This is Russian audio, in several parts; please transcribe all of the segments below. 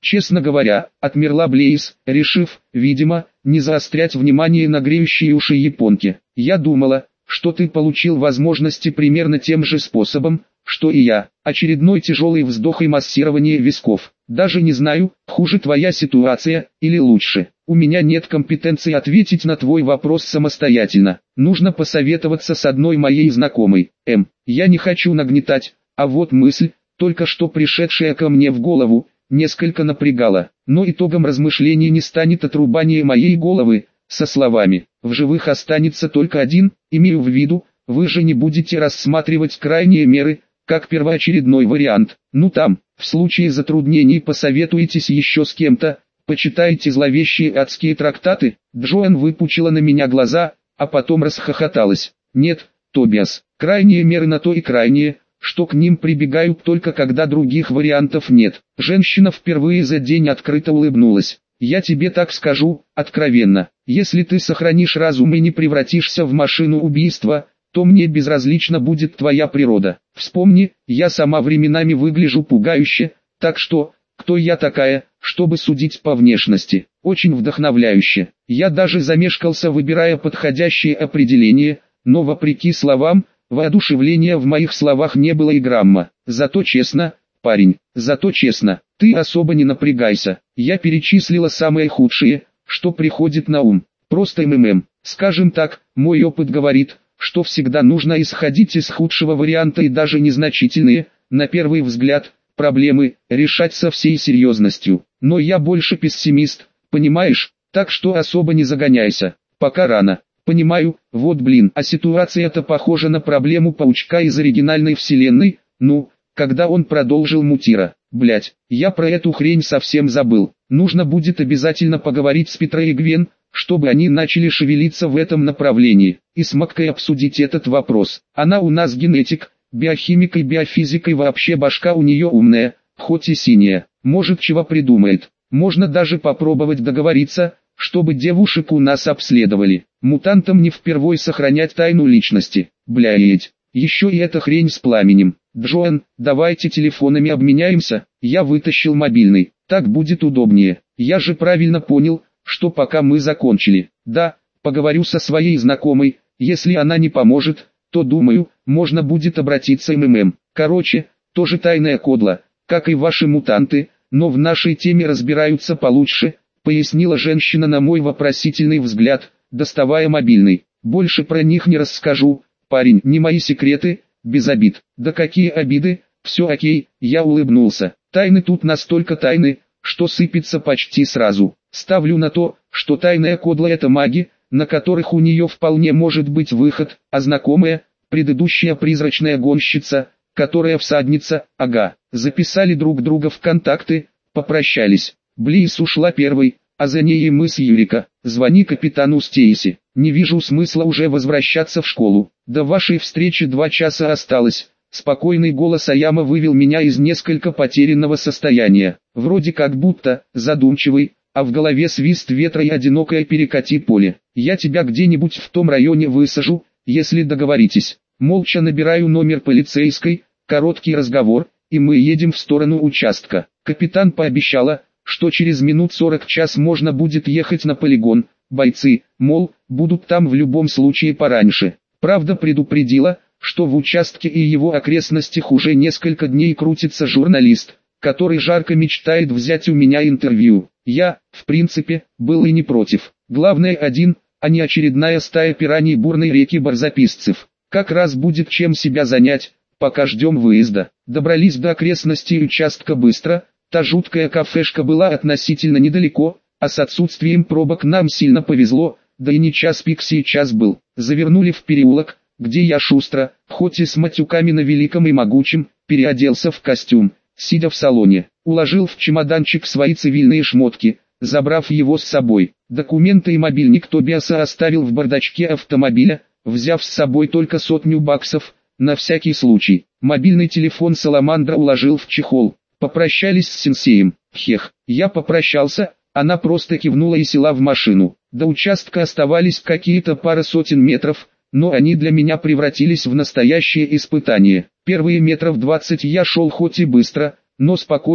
Честно говоря, отмерла Блейз, решив, видимо, не заострять внимание на греющие уши японки. Я думала, что ты получил возможности примерно тем же способом, что и я. Очередной тяжелый вздох и массирование висков. Даже не знаю, хуже твоя ситуация, или лучше. У меня нет компетенции ответить на твой вопрос самостоятельно. Нужно посоветоваться с одной моей знакомой. Я не хочу нагнетать, а вот мысль, только что пришедшая ко мне в голову, несколько напрягала. Но итогом размышлений не станет отрубание моей головы, со словами «в живых останется только один», имею в виду, вы же не будете рассматривать крайние меры, как первоочередной вариант. Ну там, в случае затруднений посоветуетесь еще с кем-то, почитайте зловещие адские трактаты. Джоан выпучила на меня глаза, а потом расхохоталась. Нет, Тобиас, крайние меры на то и крайние, что к ним прибегают только когда других вариантов нет. Женщина впервые за день открыто улыбнулась. Я тебе так скажу, откровенно, если ты сохранишь разум и не превратишься в машину убийства, то мне безразлична будет твоя природа. Вспомни, я сама временами выгляжу пугающе, так что, кто я такая, чтобы судить по внешности? Очень вдохновляюще. Я даже замешкался, выбирая подходящее определение, но вопреки словам, воодушевления в моих словах не было и грамма. Зато честно, парень, зато честно, ты особо не напрягайся. Я перечислила самые худшие, что приходит на ум. Просто Скажем так, мой опыт говорит, что всегда нужно исходить из худшего варианта и даже незначительные, на первый взгляд, проблемы, решать со всей серьезностью. Но я больше пессимист, понимаешь, так что особо не загоняйся, пока рано. Понимаю, вот блин, а ситуация-то похожа на проблему паучка из оригинальной вселенной, когда он продолжил мутира. Блять, я про эту хрень совсем забыл. Нужно будет обязательно поговорить с Петрой и Гвен, чтобы они начали шевелиться в этом направлении, и с Маккой обсудить этот вопрос. Она у нас генетик, биохимик и биофизикой вообще башка у нее умная, хоть и синяя, может чего придумает. Можно даже попробовать договориться, чтобы девушек у нас обследовали. Мутантам не впервой сохранять тайну личности. Блядь, еще и эта хрень с пламенем. Джоан, давайте телефонами обменяемся, я вытащил мобильный, так будет удобнее. Я же правильно понял, что пока мы закончили. Да, поговорю со своей знакомой, если она не поможет, то думаю, можно будет обратиться Короче, тоже тайная кодла, как и ваши мутанты, но в нашей теме разбираются получше, пояснила женщина на мой вопросительный взгляд, доставая мобильный. Больше про них не расскажу, парень, не мои секреты, без обид. Да какие обиды, все окей, я улыбнулся. Тайны тут настолько тайны, что сыпется почти сразу. Ставлю на то, что тайная кодла это маги, на которых у нее вполне может быть выход, а знакомая, предыдущая призрачная гонщица, которая всадница, записали друг друга в контакты, попрощались. Близ ушла первой, а за ней и мы с Юрика. Звони капитану Стейси. Не вижу смысла уже возвращаться в школу. До вашей встречи 2 часа осталось. Спокойный голос Аяма вывел меня из несколько потерянного состояния. Вроде как будто, задумчивый, а в голове свист ветра и одинокое перекати поле. Я тебя где-нибудь в том районе высажу, если договоритесь. Молча набираю номер полицейской, короткий разговор, и мы едем в сторону участка. Капитан пообещала, что через минут 40 час можно будет ехать на полигон. Бойцы, мол, будут там в любом случае пораньше. Правда предупредила, что в участке и его окрестностях уже несколько дней крутится журналист, который жарко мечтает взять у меня интервью. Я, в принципе, был и не против. Главное один, а не очередная стая пираний бурной реки барзаписцев. Как раз будет чем себя занять, пока ждем выезда. Добрались до окрестностей участка быстро, та жуткая кафешка была относительно недалеко, а с отсутствием пробок нам сильно повезло, да и не час пик сейчас был. Завернули в переулок, где я шустро, хоть и с матюками на великом и могучем, переоделся в костюм, сидя в салоне, уложил в чемоданчик свои цивильные шмотки, забрав его с собой. Документы и мобильник Тобиаса оставил в бардачке автомобиля, взяв с собой только $100, на всякий случай. Мобильный телефон Саламандра уложил в чехол. Попрощались с сенсеем. Я попрощался, она просто кивнула и села в машину. До участка оставались какие-то пара сотен метров, но они для меня превратились в настоящее испытание. Первые метров 20 я шел хоть и быстро, но спокойно,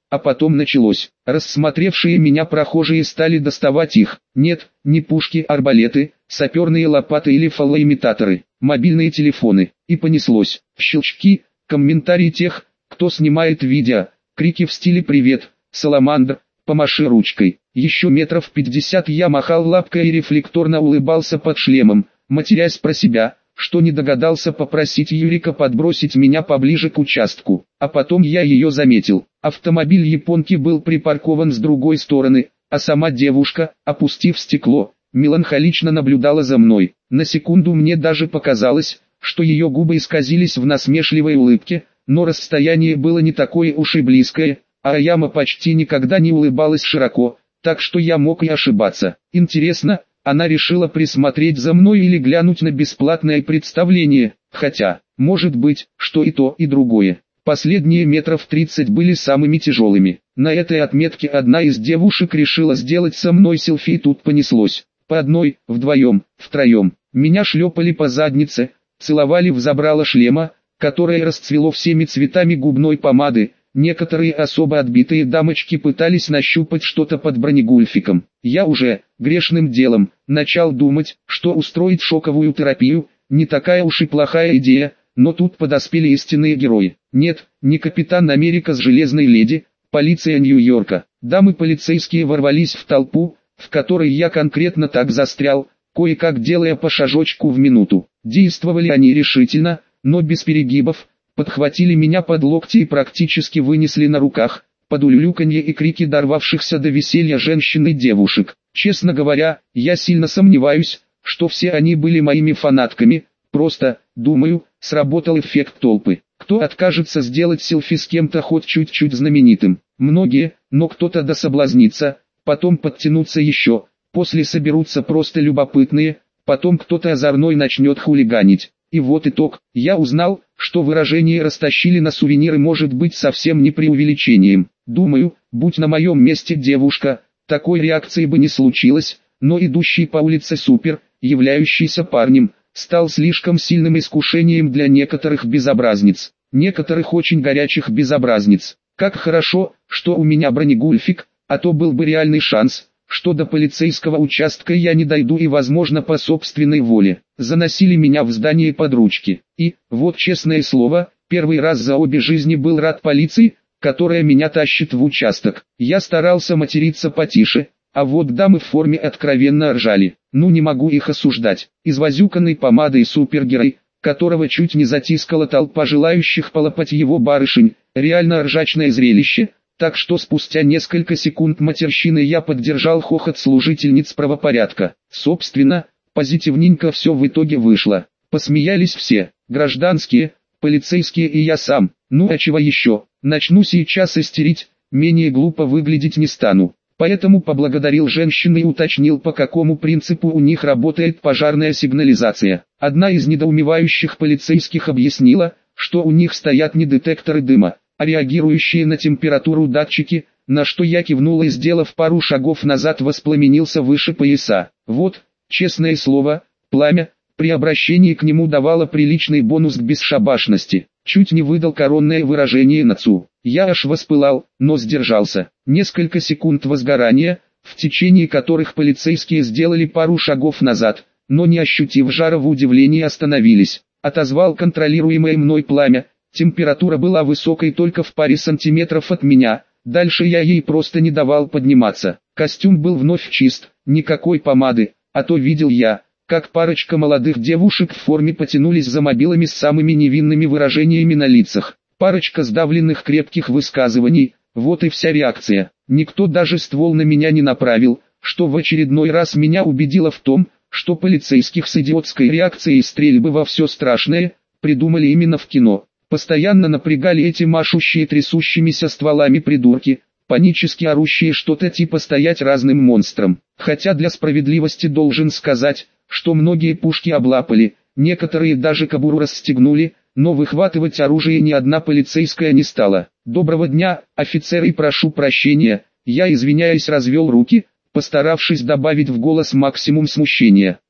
А потом началось. Рассмотревшие меня прохожие стали доставать их. Нет, не пушки, арбалеты, саперные лопаты или фалоимитаторы, мобильные телефоны. И понеслось. Щелчки, комментарии тех, кто снимает видео, крики в стиле «Привет, Саламандр, помаши ручкой». Еще метров 50 я махал лапкой и рефлекторно улыбался под шлемом, матерясь про себя, что не догадался попросить Юрика подбросить меня поближе к участку. А потом я ее заметил. Автомобиль японки был припаркован с другой стороны, а сама девушка, опустив стекло, меланхолично наблюдала за мной. На секунду мне даже показалось, что ее губы исказились в насмешливой улыбке, но расстояние было не такое уж и близкое, а Аяма почти никогда не улыбалась широко, так что я мог и ошибаться. Интересно, она решила присмотреть за мной или глянуть на бесплатное представление, хотя, может быть, что и то, и другое. Последние метров 30 были самыми тяжелыми. На этой отметке одна из девушек решила сделать со мной селфи, и тут понеслось. По одной, вдвоем, втроем. Меня шлепали по заднице, целовали в забрало шлема, которое расцвело всеми цветами губной помады. Некоторые особо отбитые дамочки пытались нащупать что-то под бронегульфиком. Я уже, грешным делом, начал думать, что устроить шоковую терапию не такая уж и плохая идея, но тут подоспели истинные герои. Нет, не Капитан Америка с Железной Леди, полиция Нью-Йорка. Дамы полицейские ворвались в толпу, в которой я конкретно так застрял, кое-как делая по шажочку в минуту. Действовали они решительно, но без перегибов. Подхватили меня под локти и практически вынесли на руках, под улюлюканье и крики дорвавшихся до веселья женщин и девушек. Честно говоря, я сильно сомневаюсь, что все они были моими фанатками, просто, думаю, сработал эффект толпы. Кто откажется сделать селфи с кем-то хоть чуть-чуть знаменитым? Многие, но кто-то дособлазнится, потом подтянутся еще, после соберутся просто любопытные, потом кто-то озорной начнет хулиганить. И вот итог. Я узнал, что выражение «растащили на сувениры» может быть совсем не преувеличением. Думаю, будь на моем месте девушка, такой реакции бы не случилось, но идущий по улице супер, являющийся парнем, стал слишком сильным искушением для некоторых безобразниц. Некоторых очень горячих безобразниц. Как хорошо, что у меня бронегульфик, а то был бы реальный шанс, что до полицейского участка я не дойду и возможно по собственной воле. Заносили меня в здание под ручки. И, вот честное слово, первый раз за обе жизни был рад полиции, которая меня тащит в участок. Я старался материться потише, а вот дамы в форме откровенно ржали. Ну не могу их осуждать. Извозюканной помадой супергерой, которого чуть не затискала толпа желающих полопать его барышень, реально ржачное зрелище. Так что спустя несколько секунд матерщины я поддержал хохот служительниц правопорядка. Собственно, позитивненько все в итоге вышло. Посмеялись все, гражданские, полицейские и я сам. Ну а чего еще, начну сейчас истерить, менее глупо выглядеть не стану. Поэтому поблагодарил женщин и уточнил, по какому принципу у них работает пожарная сигнализация. Одна из недоумевающих полицейских объяснила, что у них стоят не детекторы дыма, а реагирующие на температуру датчики, на что я кивнул и, сделав пару шагов назад, воспламенился выше пояса. Вот, честное слово, пламя, при обращении к нему давало приличный бонус к бесшабашности. Чуть не выдал коронное выражение Нацу. Я аж воспылал, но сдержался. Несколько секунд возгорания, в течение которых полицейские сделали пару шагов назад, но не ощутив жара в удивлении остановились. Отозвал контролируемое мной пламя. Температура была высокой только в паре сантиметров от меня, дальше я ей просто не давал подниматься. Костюм был вновь чист, никакой помады, а то видел я, как парочка молодых девушек в форме потянулись за мобилами с самыми невинными выражениями на лицах. Парочка сдавленных крепких высказываний, вот и вся реакция. Никто даже ствол на меня не направил, что в очередной раз меня убедило в том, что полицейских с идиотской реакцией стрельбы во все страшное придумали именно в кино. Постоянно напрягали эти машущие трясущимися стволами придурки, панически орущие что-то типа «стоять разным монстром». Хотя для справедливости должен сказать, что многие пушки облапали, некоторые даже кобуру расстегнули, но выхватывать оружие ни одна полицейская не стала. «Доброго дня, офицер, и прошу прощения», я, извиняясь, развел руки, постаравшись добавить в голос максимум смущения.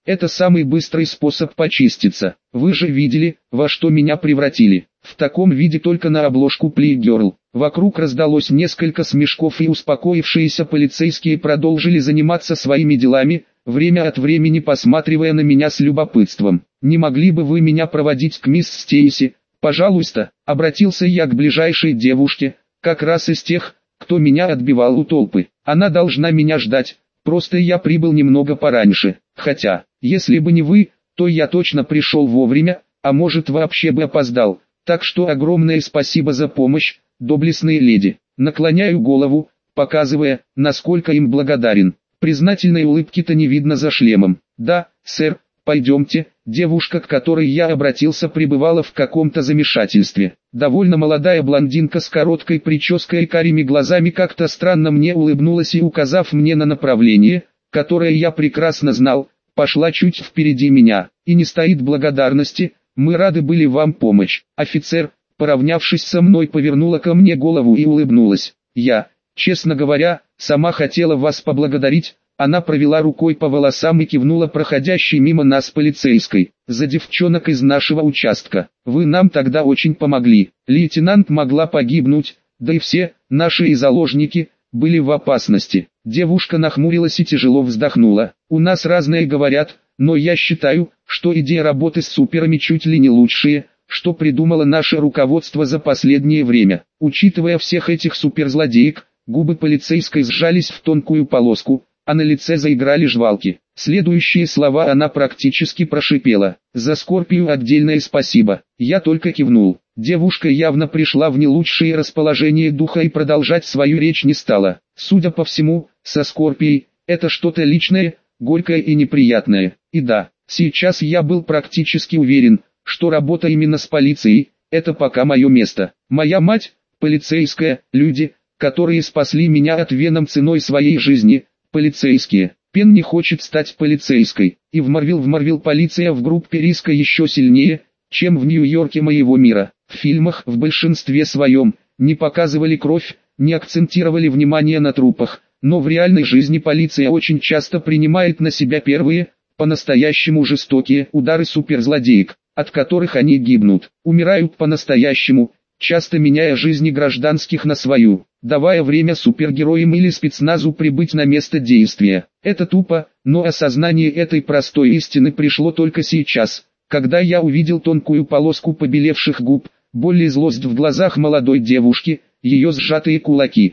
Это самый быстрый способ почиститься. Вы же видели, во что меня превратили. В таком виде только на обложку Playgirl. Вокруг раздалось несколько смешков, и успокоившиеся полицейские продолжили заниматься своими делами, время от времени посматривая на меня с любопытством. «Не могли бы вы меня проводить к мисс Стейси, пожалуйста?» — обратился я к ближайшей девушке, как раз из тех, кто меня отбивал у толпы. «Она должна меня ждать, просто я прибыл немного пораньше. Хотя, если бы не вы, то я точно пришел вовремя, а может вообще бы опоздал. Так что огромное спасибо за помощь, доблестные леди». Наклоняю голову, показывая, насколько им благодарен. Признательной улыбки-то не видно за шлемом. «Да, сэр, пойдемте». Девушка, к которой я обратился, пребывала в каком-то замешательстве. Довольно молодая блондинка с короткой прической и карими глазами как-то странно мне улыбнулась и, указав мне на направление, которое я прекрасно знал, пошла чуть впереди меня. «И не стоит благодарности, мы рады были вам помочь». Офицер, поравнявшись со мной, повернула ко мне голову и улыбнулась. «Я, честно говоря, сама хотела вас поблагодарить». Она провела рукой по волосам и кивнула проходящей мимо нас полицейской. «За девчонок из нашего участка. Вы нам тогда очень помогли. Лейтенант могла погибнуть, да и все, наши и заложники, были в опасности». Девушка нахмурилась и тяжело вздохнула. «У нас разные говорят, но я считаю, что идея работы с суперами чуть ли не лучшие, что придумало наше руководство за последнее время. Учитывая всех этих суперзлодеек, губы полицейской сжались в тонкую полоску, а на лице заиграли жвалки. Следующие слова она практически прошипела. «За Скорпию отдельное спасибо». Я только кивнул. Девушка явно пришла в не лучшее расположение духа и продолжать свою речь не стала. Судя по всему, со Скорпией, это что-то личное, горькое и неприятное. И да, сейчас я был практически уверен, что работа именно с полицией, это пока мое место. Моя мать, полицейская, люди, которые спасли меня от Веном ценой своей жизни, полицейские. Пен не хочет стать полицейской, и в Марвел полиция в группе риска еще сильнее, чем в Нью-Йорке моего мира. В фильмах в большинстве своем не показывали кровь, не акцентировали внимание на трупах, но в реальной жизни полиция очень часто принимает на себя первые, по-настоящему жестокие удары суперзлодеек, от которых они гибнут, умирают по-настоящему, часто меняя жизни гражданских на свою, давая время супергероям или спецназу прибыть на место действия. Это тупо, но осознание этой простой истины пришло только сейчас, когда я увидел тонкую полоску побелевших губ, боль и злость в глазах молодой девушки, ее сжатые кулаки.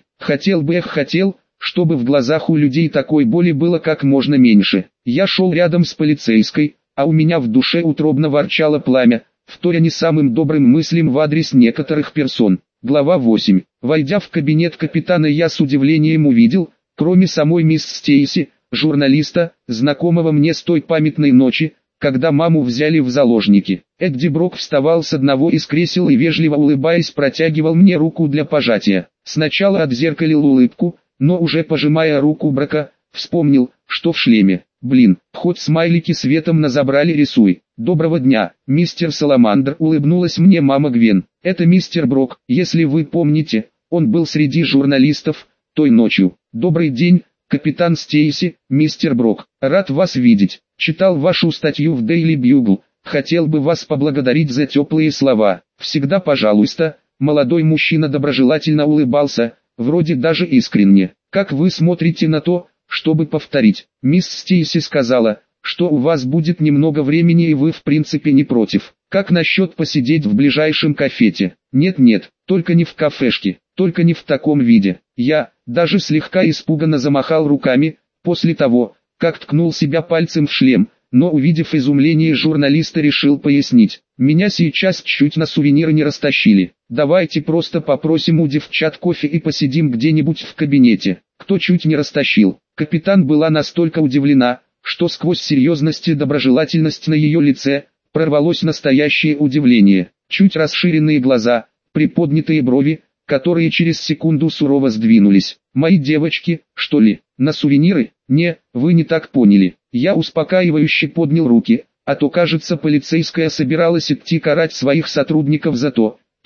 Хотел, чтобы в глазах у людей такой боли было как можно меньше. Я шел рядом с полицейской, а у меня в душе утробно ворчало пламя, вторя не самым добрым мыслям в адрес некоторых персон. Глава 8. Войдя в кабинет капитана, я с удивлением увидел, кроме самой мисс Стейси, журналиста, знакомого мне с той памятной ночи, когда маму взяли в заложники. Эдди Брок вставал с одного из кресел и, вежливо улыбаясь, протягивал мне руку для пожатия. Сначала отзеркалил улыбку, но уже пожимая руку Брока, вспомнил, что в шлеме. «Блин, хоть смайлики светом на забрали рисуй». «Доброго дня, мистер Саламандр», — улыбнулась мне мама Гвен. «Это мистер Брок, если вы помните, он был среди журналистов той ночью». «Добрый день, капитан Стейси, мистер Брок, рад вас видеть. Читал вашу статью в Daily Bugle, хотел бы вас поблагодарить за теплые слова». «Всегда пожалуйста». Молодой мужчина доброжелательно улыбался, вроде даже искренне. «Как вы смотрите на то, чтобы повторить?» «Мисс Стейси сказала, что у вас будет немного времени и вы в принципе не против. Как насчет посидеть в ближайшем кафете?» «Нет, только не в кафешке, только не в таком виде». Я даже слегка испуганно замахал руками, после того, как ткнул себя пальцем в шлем, но увидев изумление журналиста, решил пояснить. «Меня сейчас чуть на сувениры не растащили. Давайте просто попросим у девчат кофе и посидим где-нибудь в кабинете». «Кто чуть не растащил?» Капитан была настолько удивлена, что сквозь серьезность и доброжелательность на ее лице прорвалось настоящее удивление. Чуть расширенные глаза, приподнятые брови, которые через секунду сурово сдвинулись. «Мои девочки, что ли, на сувениры?» «Не, вы не так поняли». Я успокаивающе поднял руки, а то, кажется, полицейская собиралась идти карать своих сотрудников за то,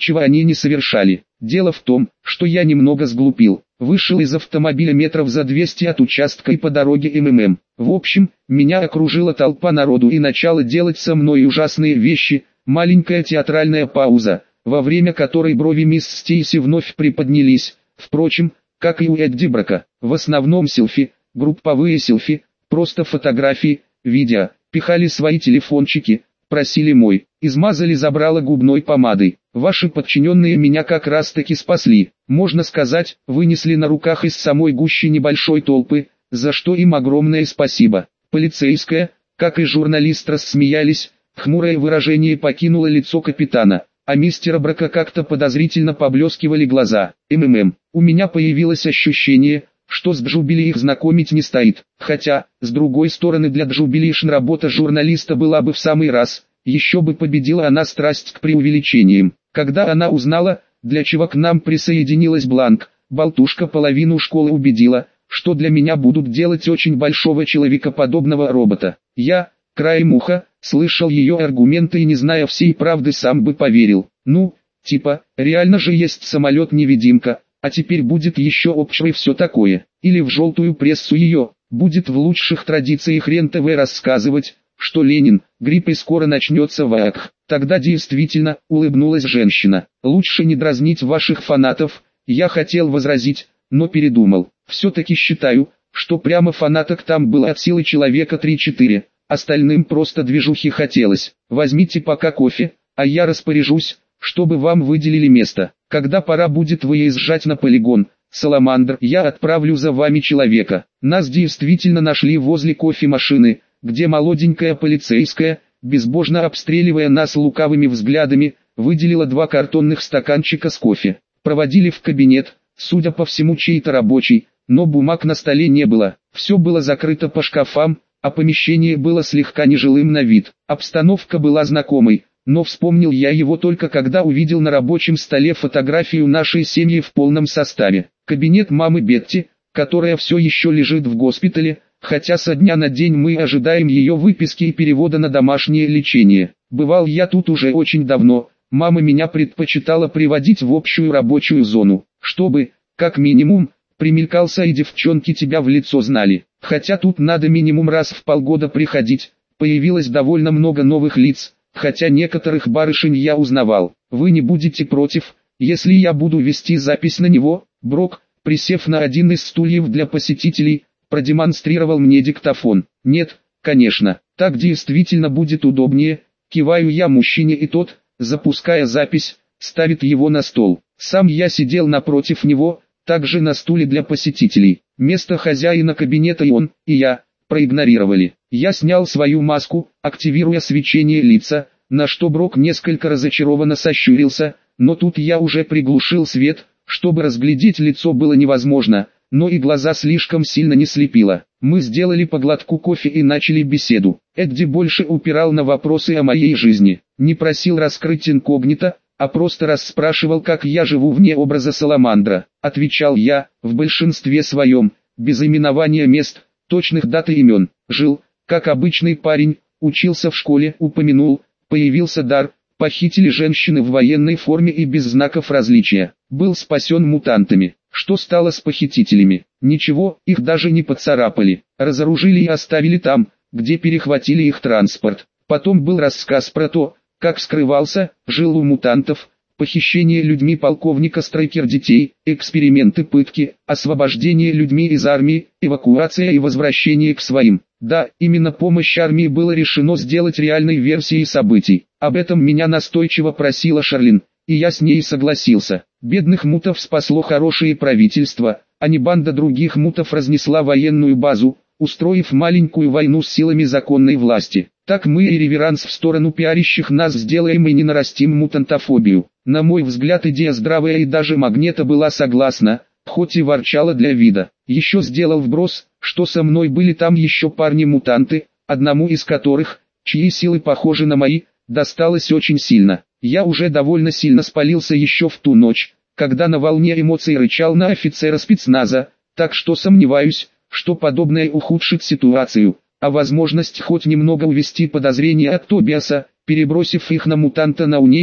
чего они не совершали. Дело в том, что я немного сглупил. Вышел из автомобиля метров за 200 от участка и по дороге МММ. В общем, меня окружила толпа народу и начала делать со мной ужасные вещи. Маленькая театральная пауза, во время которой брови мисс Стейси вновь приподнялись. Впрочем, как и у Эдди Брака, в основном селфи, групповые селфи, просто фотографии, видео, пихали свои телефончики, просили мой, измазали забрало губной помадой. Ваши подчиненные меня как раз таки спасли, можно сказать, вынесли на руках из самой гущи небольшой толпы, за что им огромное спасибо. Полицейская, как и журналист рассмеялись, хмурое выражение покинуло лицо капитана, а мистера Брака как-то подозрительно поблескивали глаза. У меня появилось ощущение, что с Джубили их знакомить не стоит, хотя, с другой стороны, для Джубилишн работа журналиста была бы в самый раз, еще бы победила она страсть к преувеличениям. Когда она узнала, для чего к нам присоединилась Бланк, болтушка половину школы убедила, что для меня будут делать очень большого человекоподобного робота. Я, краем уха, слышал ее аргументы и не зная всей правды сам бы поверил. Ну, типа, реально же есть самолет-невидимка. А теперь будет еще общего и все такое. Или в желтую прессу ее, будет в лучших традициях РЕН-ТВ рассказывать, что Ленин, грипп и скоро начнется ВАК. Тогда действительно, улыбнулась женщина. Лучше не дразнить ваших фанатов, я хотел возразить, но передумал. Все-таки считаю, что прямо фанаток там было от силы человека 3-4, остальным просто движухи хотелось. Возьмите пока кофе, а я распоряжусь, чтобы вам выделили место. Когда пора будет выезжать на полигон, Саламандр, я отправлю за вами человека. Нас действительно нашли возле кофемашины, где молоденькая полицейская, безбожно обстреливая нас лукавыми взглядами, выделила 2 картонных стаканчика с кофе. Проводили в кабинет, судя по всему чей-то рабочий, но бумаг на столе не было. Все было закрыто по шкафам, а помещение было слегка нежилым на вид. Обстановка была знакомой. Но вспомнил я его только когда увидел на рабочем столе фотографию нашей семьи в полном составе. Кабинет мамы Бетти, которая все еще лежит в госпитале, хотя со дня на день мы ожидаем ее выписки и перевода на домашнее лечение. Бывал я тут уже очень давно, мама меня предпочитала приводить в общую рабочую зону, чтобы, как минимум, примелькался и девчонки тебя в лицо знали. Хотя тут надо минимум раз в полгода приходить, появилось довольно много новых лиц. Хотя некоторых барышень я узнавал. Вы не будете против, если я буду вести запись на него? Брок, присев на один из стульев для посетителей, продемонстрировал мне диктофон. Нет, конечно, так действительно будет удобнее. Киваю я мужчине, и тот, запуская запись, ставит его на стол. Сам я сидел напротив него, также на стуле для посетителей. Место хозяина кабинета и он, и я проигнорировали. Я снял свою маску, активируя свечение лица, на что Брок несколько разочарованно сощурился, но тут я уже приглушил свет, чтобы разглядеть лицо было невозможно, но и глаза слишком сильно не слепило. Мы сделали по глотку кофе и начали беседу. Эдди больше упирал на вопросы о моей жизни, не просил раскрыть инкогнито, а просто расспрашивал, как я живу вне образа Саламандра. Отвечал я, в большинстве своем, без именования мест, точных дат и имен. Жил, как обычный парень, учился в школе, упомянул, появился дар, похитили женщины в военной форме и без знаков различия. Был спасен мутантами. Что стало с похитителями? Ничего, их даже не поцарапали. Разоружили и оставили там, где перехватили их транспорт. Потом был рассказ про то, как скрывался, жил у мутантов, похищение людьми полковника Страйкер детей, эксперименты пытки, освобождение людьми из армии, эвакуация и возвращение к своим. Да, именно помощь армии было решено сделать реальной версией событий. Об этом меня настойчиво просила Шарлин, и я с ней согласился. Бедных мутов спасло хорошее правительство, а не банда других мутов разнесла военную базу, устроив маленькую войну с силами законной власти. Так мы и реверанс в сторону пиарящих нас сделаем и не нарастим мутантофобию. На мой взгляд, идея здравая, и даже Магнета была согласна, хоть и ворчала для вида. Еще сделал вброс, что со мной были там еще парни-мутанты, одному из которых, чьи силы похожи на мои, досталось очень сильно. Я уже довольно сильно спалился еще в ту ночь, когда на волне эмоций рычал на офицера спецназа, так что сомневаюсь, что подобное ухудшит ситуацию, а возможность хоть немного увести подозрения от Тобиаса, перебросив их на мутанта Наунейма,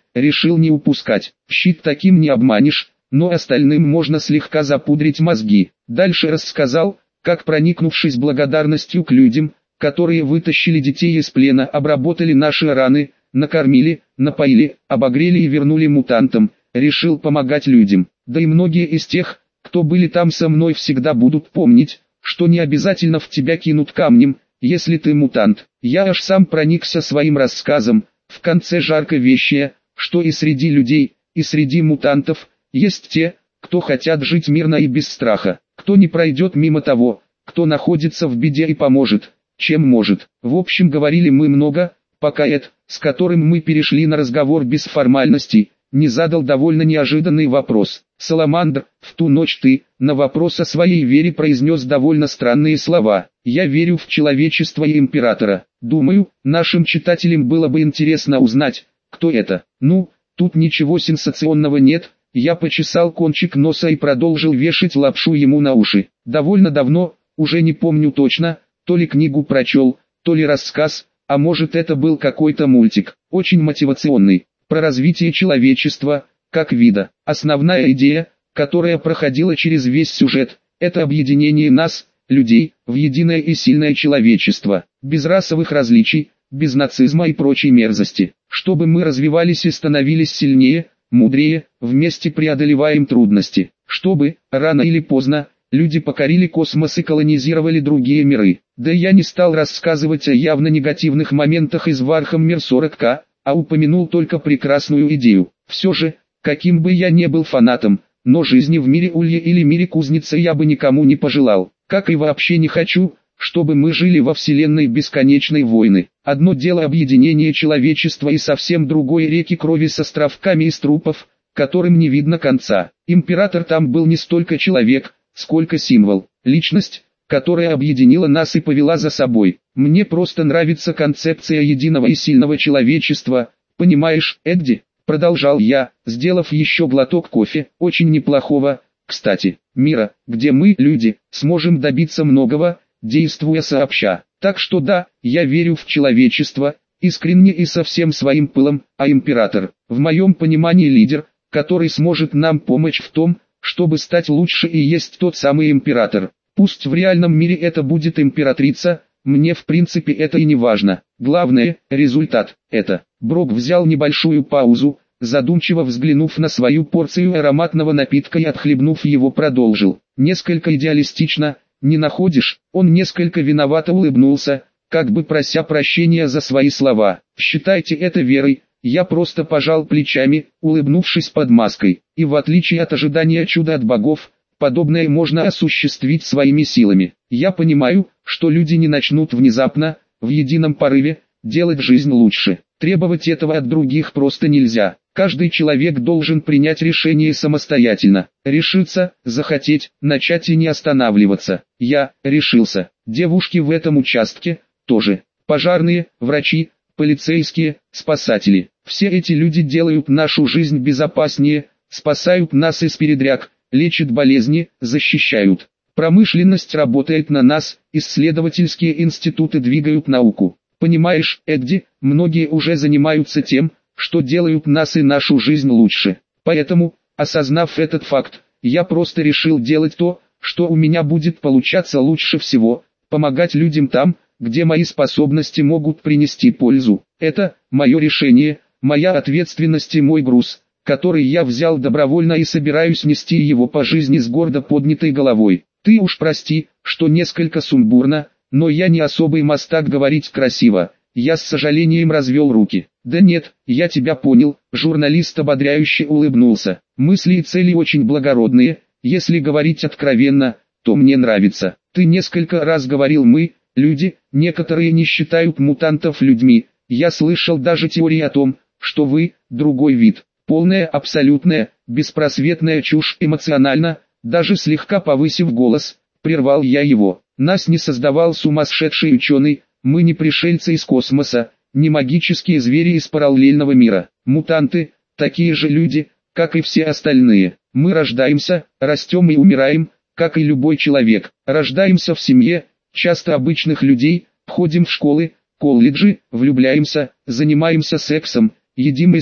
решил не упускать. Щит таким не обманешь, но остальным можно слегка запудрить мозги. Дальше рассказал, как, проникнувшись благодарностью к людям, которые вытащили детей из плена, обработали наши раны, накормили, напоили, обогрели и вернули мутантам, решил помогать людям. Да и многие из тех, кто были там со мной, всегда будут помнить, что не обязательно в тебя кинут камнем, если ты мутант. Я аж сам проникся своим рассказом, в конце жарко вещая, что и среди людей, и среди мутантов, есть те, кто хотят жить мирно и без страха, кто не пройдет мимо того, кто находится в беде и поможет, чем может. В общем, говорили мы много, пока Эд, с которым мы перешли на разговор без формальностей, не задал довольно неожиданный вопрос. «Саламандр, в ту ночь ты, на вопрос о своей вере, произнес довольно странные слова. Я верю в человечество и императора. Думаю, нашим читателям было бы интересно узнать, кто это». Ну, тут ничего сенсационного нет. Я почесал кончик носа и продолжил вешать лапшу ему на уши. Довольно давно, уже не помню точно, то ли книгу прочел, то ли рассказ, а может это был какой-то мультик, очень мотивационный, про развитие человечества, как вида. Основная идея, которая проходила через весь сюжет, это объединение нас, людей, в единое и сильное человечество, без расовых различий, без нацизма и прочей мерзости, чтобы мы развивались и становились сильнее, мудрее, вместе преодолеваем трудности, чтобы, рано или поздно, люди покорили космос и колонизировали другие миры. Да я не стал рассказывать о явно негативных моментах из Warhammer 40K, а упомянул только прекрасную идею. Все же, каким бы я не был фанатом, но жизни в мире Улья или мире Кузницы я бы никому не пожелал, как и вообще не хочу, чтобы мы жили во вселенной бесконечной войны. Одно дело объединение человечества и совсем другое реки крови с островками из трупов, которым не видно конца. Император там был не столько человек, сколько символ, личность, которая объединила нас и повела за собой. Мне просто нравится концепция единого и сильного человечества, понимаешь, Эдди? Продолжал я, сделав еще глоток кофе, очень неплохого, кстати, мира, где мы, люди, сможем добиться многого, действуя сообща. Так что да, я верю в человечество, искренне и со всем своим пылом, а император, в моем понимании лидер, который сможет нам помочь в том, чтобы стать лучше, и есть тот самый император. Пусть в реальном мире это будет императрица, мне в принципе это и не важно. Главное, результат, это. Брок взял небольшую паузу, задумчиво взглянув на свою порцию ароматного напитка и отхлебнув его продолжил. Несколько идеалистично, не находишь? Он несколько виновато улыбнулся, как бы прося прощения за свои слова. Считайте это верой. Я просто пожал плечами, улыбнувшись под маской. И в отличие от ожидания чуда от богов, подобное можно осуществить своими силами. Я понимаю, что люди не начнут внезапно, в едином порыве, делать жизнь лучше. Требовать этого от других просто нельзя. Каждый человек должен принять решение самостоятельно. Решиться, захотеть, начать и не останавливаться. Я решился. Девушки в этом участке тоже. Пожарные, врачи, полицейские, спасатели. Все эти люди делают нашу жизнь безопаснее, спасают нас из передряг, лечат болезни, защищают. Промышленность работает на нас, исследовательские институты двигают науку. Понимаешь, Эдди, многие уже занимаются тем, что делают нас и нашу жизнь лучше. Поэтому, осознав этот факт, я просто решил делать то, что у меня будет получаться лучше всего, помогать людям там, где мои способности могут принести пользу. Это мое решение, моя ответственность и мой груз, который я взял добровольно и собираюсь нести его по жизни с гордо поднятой головой. Ты уж прости, что несколько сумбурно, но я не особый мастак говорить красиво. Я с сожалением развел руки. Да нет, я тебя понял, журналист ободряюще улыбнулся. Мысли и цели очень благородные, если говорить откровенно, то мне нравится. Ты несколько раз говорил мы, люди, некоторые не считают мутантов людьми. Я слышал даже теории о том, что вы, другой вид. Полная, абсолютная, беспросветная чушь. Эмоционально, даже слегка повысив голос, прервал я его. Нас не создавал сумасшедший ученый, мы не пришельцы из космоса, не магические звери из параллельного мира. Мутанты, такие же люди, как и все остальные. Мы рождаемся, растем и умираем, как и любой человек. Рождаемся в семье, часто обычных людей, ходим в школы, колледжи, влюбляемся, занимаемся сексом, едим и спим.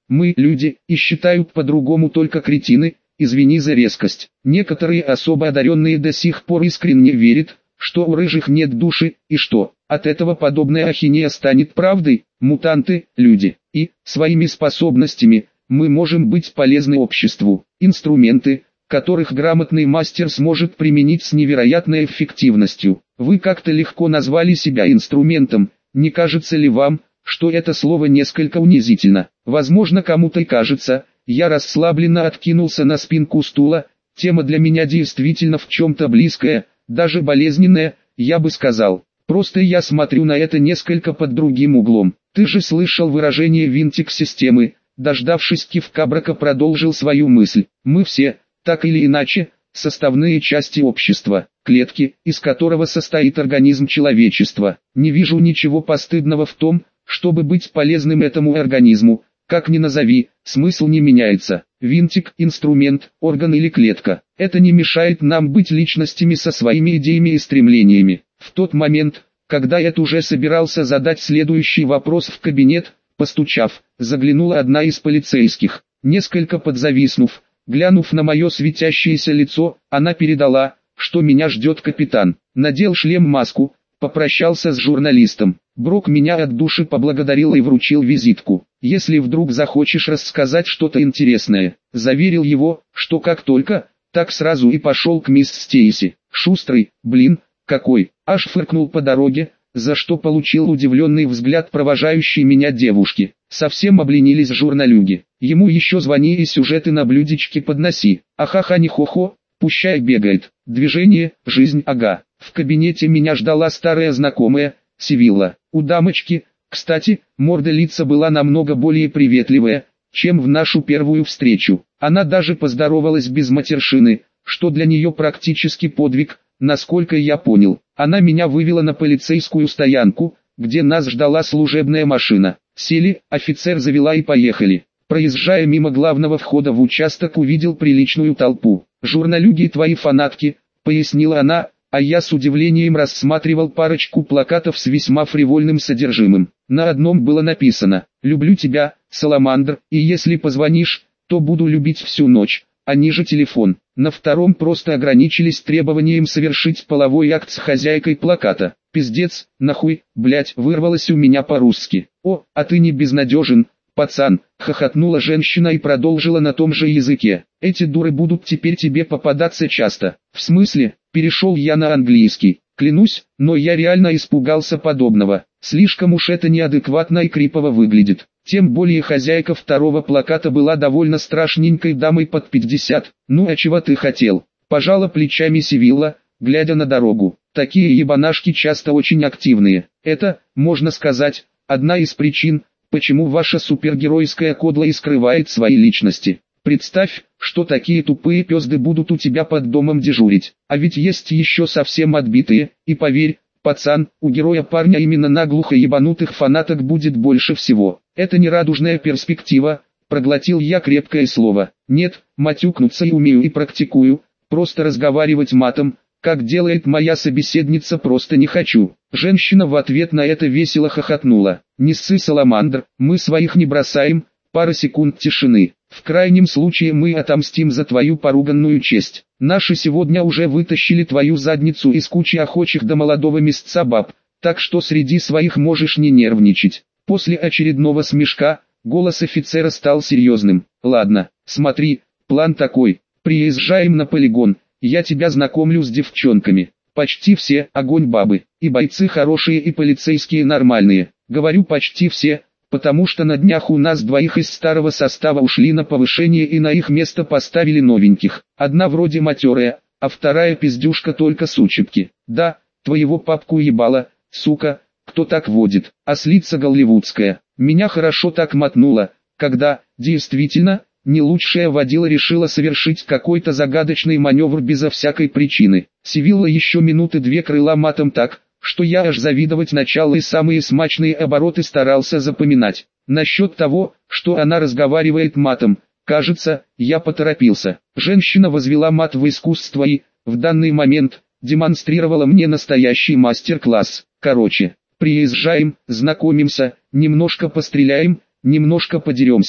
Мы люди, и считают по-другому только кретины, извини за резкость. Некоторые особо одаренные до сих пор искренне верят, что у рыжих нет души, и что, от этого подобная ахинея станет правдой. Мутанты – люди, и, своими способностями, мы можем быть полезны обществу. Инструменты, которых грамотный мастер сможет применить с невероятной эффективностью. Вы как-то легко назвали себя инструментом, не кажется ли вам, что это слово несколько унизительно? Возможно, кому-то и кажется. Я расслабленно откинулся на спинку стула, тема для меня действительно в чем-то близкая, даже болезненная, я бы сказал. Просто я смотрю на это несколько под другим углом. Ты же слышал выражение «винтик системы», дождавшись кивка Брака продолжил свою мысль. Мы все, так или иначе, составные части общества, клетки, из которого состоит организм человечества. Не вижу ничего постыдного в том, чтобы быть полезным этому организму. Как ни назови, смысл не меняется. Винтик, инструмент, орган или клетка. Это не мешает нам быть личностями со своими идеями и стремлениями. В тот момент, когда я уже собирался задать следующий вопрос в кабинет, постучав, заглянула одна из полицейских. Несколько подзависнув, глянув на мое светящееся лицо, она передала, что меня ждет капитан. Надел шлем-маску, попрощался с журналистом. Брок меня от души поблагодарил и вручил визитку. Если вдруг захочешь рассказать что-то интересное, заверил его, что как только, так сразу и пошел к мисс Стейси. Шустрый, блин, какой, аж фыркнул по дороге, за что получил удивленный взгляд провожающей меня девушки. Совсем обленились журналюги. Ему еще звони и сюжеты на блюдечке подноси. Ахаха не хо-хо, пущай бегает. Движение, жизнь, ага. В кабинете меня ждала старая знакомая, Сивилла. У дамочки, кстати, морда лица была намного более приветливая, чем в нашу первую встречу. Она даже поздоровалась без матершины, что для нее практически подвиг, насколько я понял. Она меня вывела на полицейскую стоянку, где нас ждала служебная машина. Сели, офицер завела и поехали. Проезжая мимо главного входа в участок, увидел приличную толпу. «Журналюги и твои фанатки», — пояснила она, а я с удивлением рассматривал парочку плакатов с весьма фривольным содержимым. На одном было написано «Люблю тебя, Саламандр, и если позвонишь, то буду любить всю ночь», а ниже телефон. На втором просто ограничились требованием совершить половой акт с хозяйкой плаката. «Пиздец, нахуй, блять», вырвалось у меня по-русски. «О, а ты не безнадежен, пацан», хохотнула женщина и продолжила на том же языке. «Эти дуры будут теперь тебе попадаться часто». «В смысле?» Перешел я на английский. Клянусь, но я реально испугался подобного. Слишком уж это неадекватно и крипово выглядит. Тем более хозяйка второго плаката была довольно страшненькой дамой под 50. «Ну а чего ты хотел?» Пожала плечами Сивилла, глядя на дорогу. «Такие ебанашки часто очень активные. Это, можно сказать, одна из причин, почему ваша супергеройская кодла и скрывает свои личности. Представь, что такие тупые пёзды будут у тебя под домом дежурить. А ведь есть еще совсем отбитые, и поверь, пацан, у героя парня именно наглухо ебанутых фанаток будет больше всего. Это не радужная перспектива», проглотил я крепкое слово. «Нет, матюкнуться и умею и практикую, просто разговаривать матом, как делает моя собеседница, просто не хочу». Женщина в ответ на это весело хохотнула. «Не ссы, Саламандр, мы своих не бросаем». Пара секунд тишины. «В крайнем случае мы отомстим за твою поруганную честь. Наши сегодня уже вытащили твою задницу из кучи охочих до молодого мясца баб, так что среди своих можешь не нервничать». После очередного смешка, голос офицера стал серьезным. «Ладно, смотри, план такой. Приезжаем на полигон, я тебя знакомлю с девчонками. Почти все огонь бабы, и бойцы хорошие и полицейские нормальные. Говорю почти все, потому что на днях у нас двоих из старого состава ушли на повышение и на их место поставили новеньких. Одна вроде матерая, а вторая пиздюшка только с учебки. Да, твоего папку ебала, сука, кто так водит, ослица голливудская». Меня хорошо так мотнуло, когда, действительно, не лучшая водила решила совершить какой-то загадочный маневр безо всякой причины. Сивилла еще минуты две крыла матом так, что я аж завидовать начал и самые смачные обороты старался запоминать. Насчет того, что она разговаривает матом, кажется, я поторопился. Женщина возвела мат в искусство и, в данный момент, демонстрировала мне настоящий мастер-класс. Короче, приезжаем, знакомимся, немножко постреляем, немножко подеремся,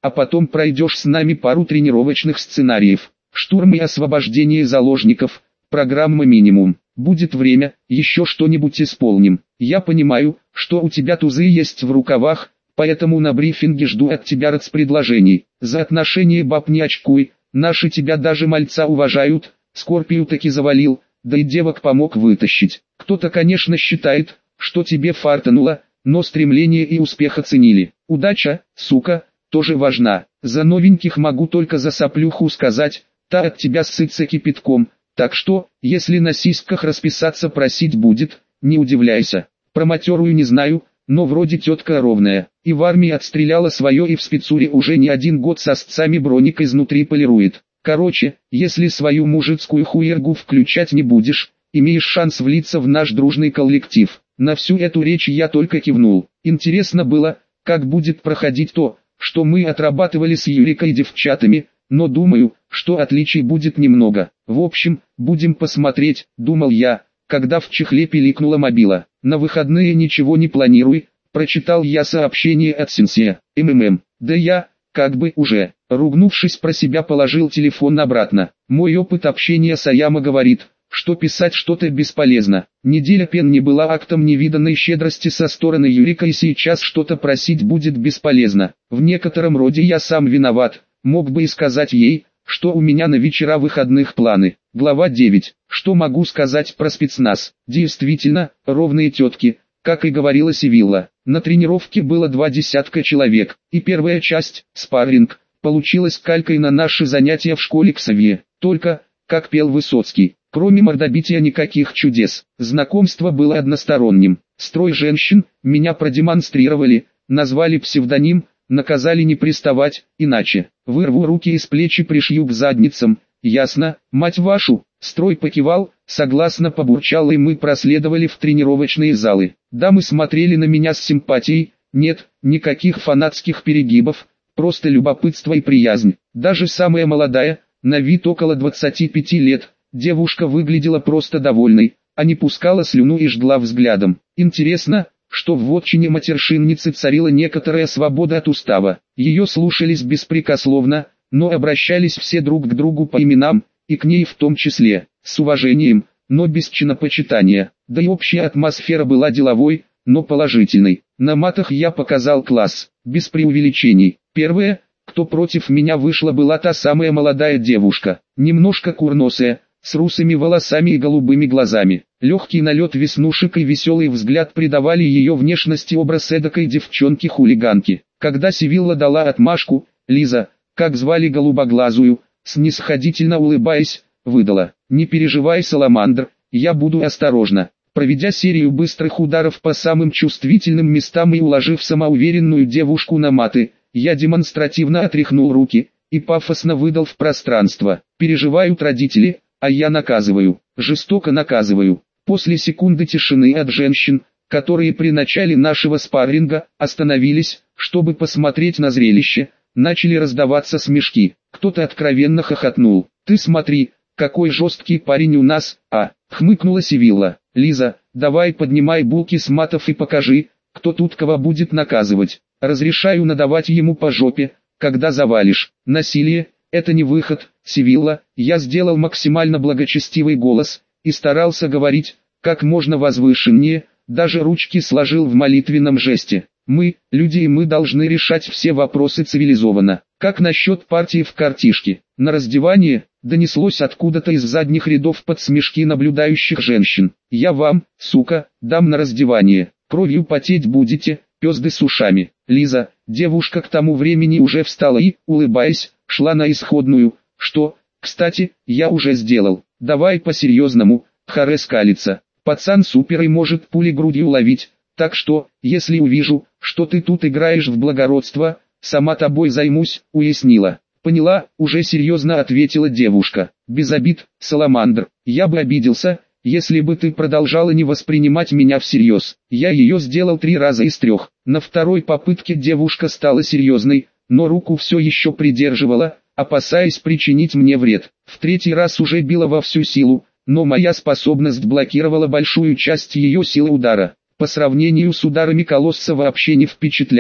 а потом пройдешь с нами пару тренировочных сценариев. Штурм и освобождение заложников, программа минимум. Будет время, еще что-нибудь исполним. Я понимаю, что у тебя тузы есть в рукавах, поэтому на брифинге жду от тебя рацпредложений. За отношения баб не очкуй, наши тебя даже мальца уважают, Скорпию таки завалил, да и девок помог вытащить. Кто-то, конечно, считает, что тебе фартануло, но стремление и успех оценили. Удача, сука, тоже важна. За новеньких могу только за соплюху сказать, та от тебя ссытся кипятком. Так что, если на сиськах расписаться просить будет, не удивляйся. Про матерую не знаю, но вроде тетка ровная. И в армии отстреляла свое, и в спецуре уже не 1 год со сцами броник изнутри полирует. Короче, если свою мужицкую хуергу включать не будешь, имеешь шанс влиться в наш дружный коллектив. На всю эту речь я только кивнул. Интересно было, как будет проходить то, что мы отрабатывали с Юрикой и девчатами, но думаю, что отличий будет немного. В общем, будем посмотреть, думал я, когда в чехле пиликнула мобила. На выходные ничего не планируй, прочитал я сообщение от Синсея. Да я, как бы уже, ругнувшись про себя, положил телефон обратно. Мой опыт общения с Аяма говорит, что писать что-то бесполезно. Неделя пен не была актом невиданной щедрости со стороны Юрика, и сейчас что-то просить будет бесполезно. В некотором роде я сам виноват, мог бы и сказать ей, что у меня на вечера выходных планы. Глава 9. Что могу сказать про спецназ? Действительно, ровные тетки, как и говорила Севилла. На тренировке было 20 человек, и первая часть, спарринг, получилась калькой на наши занятия в школе Ксавье. Только, как пел Высоцкий, кроме мордобития никаких чудес. Знакомство было односторонним. Строй женщин, меня продемонстрировали, назвали псевдоним, наказали не приставать, иначе вырву руки из плеч и пришью к задницам. Ясно, мать вашу. Строй покивал, согласно побурчал, и мы проследовали в тренировочные залы. Дамы смотрели на меня с симпатией, нет, никаких фанатских перегибов, просто любопытство и приязнь. Даже самая молодая, на вид около 25 лет, девушка выглядела просто довольной, а не пускала слюну и жгла взглядом. Интересно, что в вотчине матершинницы царила некоторая свобода от устава. Ее слушались беспрекословно, но обращались все друг к другу по именам, и к ней в том числе, с уважением, но без чинопочитания. Да и общая атмосфера была деловой, но положительной. На матах я показал класс, без преувеличений. Первая, кто против меня вышла, была та самая молодая девушка, немножко курносая, с русыми волосами и голубыми глазами. Легкий налет веснушек и веселый взгляд придавали ее внешности образ эдакой девчонки-хулиганки. Когда Севилла дала отмашку, Лиза, как звали голубоглазую, снисходительно улыбаясь, выдала: «Не переживай, Саламандр, я буду осторожна». Проведя серию быстрых ударов по самым чувствительным местам и уложив самоуверенную девушку на маты, я демонстративно отряхнул руки и пафосно выдал в пространство: «Переживают родители, а я наказываю, жестоко наказываю». После секунды тишины от женщин, которые при начале нашего спарринга остановились, чтобы посмотреть на зрелище, начали раздаваться смешки. Кто-то откровенно хохотнул. «Ты смотри, какой жесткий парень у нас, а!» — хмыкнула Севилла. «Лиза, давай поднимай булки с матов и покажи, кто тут кого будет наказывать. Разрешаю надавать ему по жопе, когда завалишь. Насилие — это не выход, Севилла». Я сделал максимально благочестивый голос и старался говорить как можно возвышеннее, даже ручки сложил в молитвенном жесте. «Мы, люди, и мы должны решать все вопросы цивилизованно. Как насчет партии в картишки?» На раздевание донеслось откуда-то из задних рядов под смешки наблюдающих женщин. «Я вам, сука, дам на раздевание. Кровью потеть будете, пёзды с ушами». Лиза, девушка к тому времени уже встала и, улыбаясь, шла на исходную. «Что, кстати, я уже сделал. Давай по-серьезному, харе скалится. Пацан супер и может пули грудью ловить. Так что, если увижу, что ты тут играешь в благородство, сама тобой займусь», — уяснила. «Поняла», — уже серьезно ответила девушка. «Без обид, Саламандр, я бы обиделся, если бы ты продолжала не воспринимать меня всерьез». Я ее сделал 3 раза из 3. На второй попытке девушка стала серьезной, но руку все еще придерживала, опасаясь причинить мне вред. В 3-й раз уже била во всю силу, но моя способность блокировала большую часть ее силы удара. По сравнению с ударами колосса вообще не впечатляет.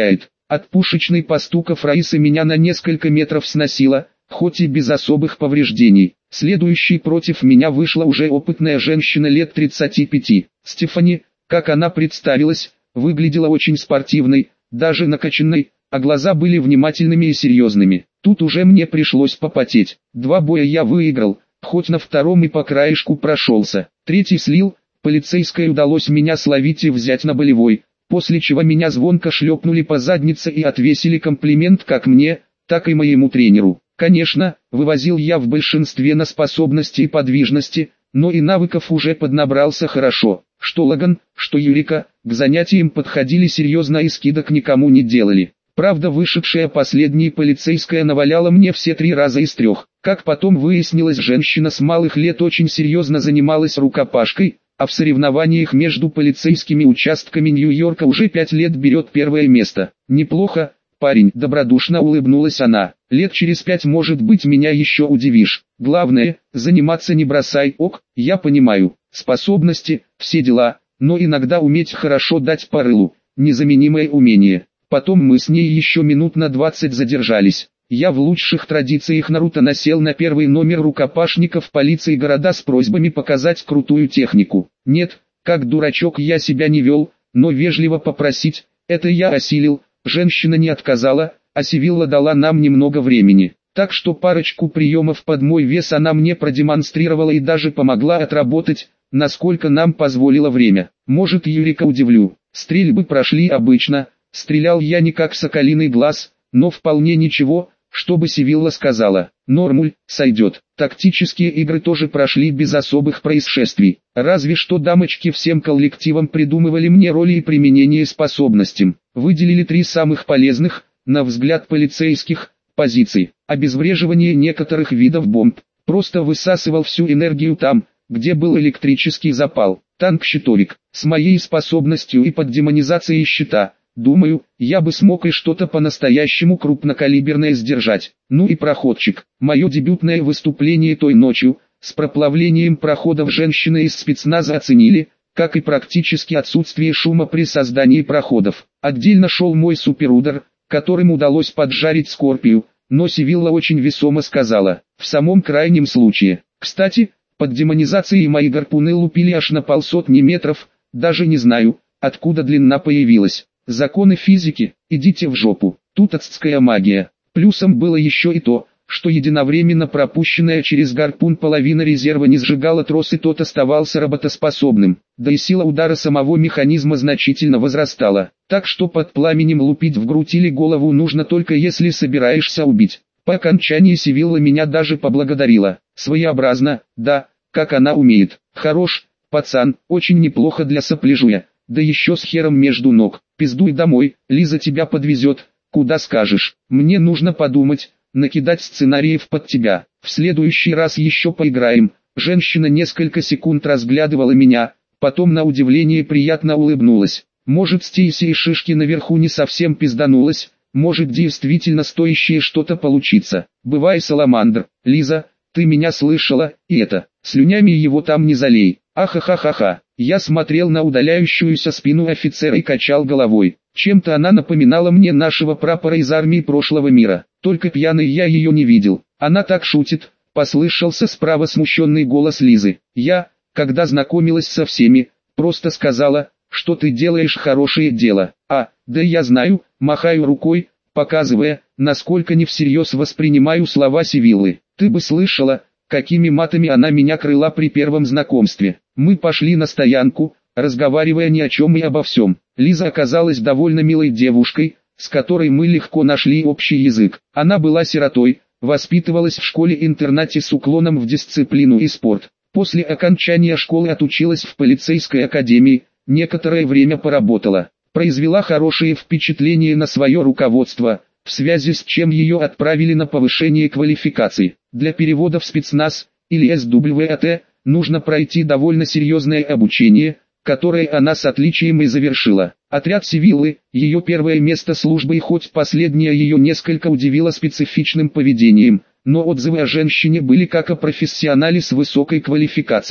От пушечной постуков Раисы меня на несколько метров сносило, хоть и без особых повреждений. Следующей против меня вышла уже опытная женщина лет 35. Стефани, как она представилась, выглядела очень спортивной, даже накачанной, а глаза были внимательными и серьезными. Тут уже мне пришлось попотеть. 2 боя я выиграл, хоть на втором и по краешку прошелся. Третий слил, полицейской удалось меня словить и взять на болевой, после чего меня звонко шлепнули по заднице и отвесили комплимент как мне, так и моему тренеру. Конечно, вывозил я в большинстве на способности и подвижности, но и навыков уже поднабрался хорошо. Что Лаган, что Юрика, к занятиям подходили серьезно и скидок никому не делали. Правда, вышедшая последняя полицейская наваляла мне все 3 раза из 3. Как потом выяснилось, женщина с малых лет очень серьезно занималась рукопашкой, а в соревнованиях между полицейскими участками Нью-Йорка уже 5 лет берет первое место. Неплохо, парень, добродушно улыбнулась она. Лет через 5, может быть, меня еще удивишь. Главное, заниматься не бросай, ок, я понимаю. Способности, все дела, но иногда уметь хорошо дать по рылу, незаменимое умение. Потом мы с ней еще минут на 20 задержались. Я в лучших традициях Наруто насел на первый номер рукопашников полиции города с просьбами показать крутую технику. Нет, как дурачок я себя не вел, но вежливо попросить, это я осилил, женщина не отказала, а Сивилла дала нам немного времени. Так что парочку приемов под мой вес она мне продемонстрировала и даже помогла отработать, насколько нам позволило время. Может, Юрика удивлю, стрельбы прошли обычно, стрелял я не как соколиный глаз, но вполне ничего, чтобы Сивилла сказала, нормуль, сойдет. Тактические игры тоже прошли без особых происшествий, разве что дамочки всем коллективом придумывали мне роли и применение способностям. Выделили 3 самых полезных, на взгляд полицейских, позиций. Обезвреживание некоторых видов бомб, просто высасывал всю энергию там, где был электрический запал. Танк-щитовик, с моей способностью и под демонизацией щита, думаю, я бы смог и что-то по-настоящему крупнокалиберное сдержать. Ну и проходчик, мое дебютное выступление той ночью, с проплавлением проходов женщины из спецназа оценили, как и практически отсутствие шума при создании проходов. Отдельно шел мой суперудар, которым удалось поджарить Скорпию, но Сивилла очень весомо сказала, в самом крайнем случае. Кстати, под демонизацией мои гарпуны лупили аж на 150 метров, даже не знаю, откуда длина появилась. Законы физики, идите в жопу, тут адская магия. Плюсом было еще и то, что единовременно пропущенная через гарпун половина резерва не сжигала трос и тот оставался работоспособным, да и сила удара самого механизма значительно возрастала, так что под пламенем лупить в грудь или голову нужно только если собираешься убить. По окончании Сивилла меня даже поблагодарила, своеобразно, да, как она умеет. Хорош, пацан, очень неплохо для сопляжуя, да еще с хером между ног. Пиздуй домой, Лиза тебя подвезет, куда скажешь. Мне нужно подумать, накидать сценариев под тебя. В следующий раз еще поиграем. Женщина несколько секунд разглядывала меня, потом на удивление приятно улыбнулась. Может, с Тейси и шишки наверху не совсем пизданулась, может действительно стоящее что-то получится. Бывай, саламандр. Лиза, ты меня слышала, и это, слюнями его там не залей. Ахахахаха. Я смотрел на удаляющуюся спину офицера и качал головой. Чем-то она напоминала мне нашего прапора из армии прошлого мира. Только пьяной я ее не видел. Она так шутит, послышался справа смущенный голос Лизы. Я, когда знакомилась со всеми, просто сказала, что ты делаешь хорошее дело. Да я знаю, махаю рукой, показывая, насколько не всерьез воспринимаю слова Сивиллы. Ты бы слышала, какими матами она меня крыла при первом знакомстве. Мы пошли на стоянку, разговаривая ни о чем и обо всем. Лиза оказалась довольно милой девушкой, с которой мы легко нашли общий язык. Она была сиротой, воспитывалась в школе-интернате с уклоном в дисциплину и спорт. После окончания школы отучилась в полицейской академии, некоторое время поработала. Произвела хорошее впечатление на свое руководство, в связи с чем ее отправили на повышение квалификации. Для перевода в спецназ, или СВАТ, нужно пройти довольно серьезное обучение, которое она с отличием и завершила. Отряд Сивиллы, ее первое место службы и хоть последнее ее несколько удивило специфичным поведением, но отзывы о женщине были как о профессионале с высокой квалификацией.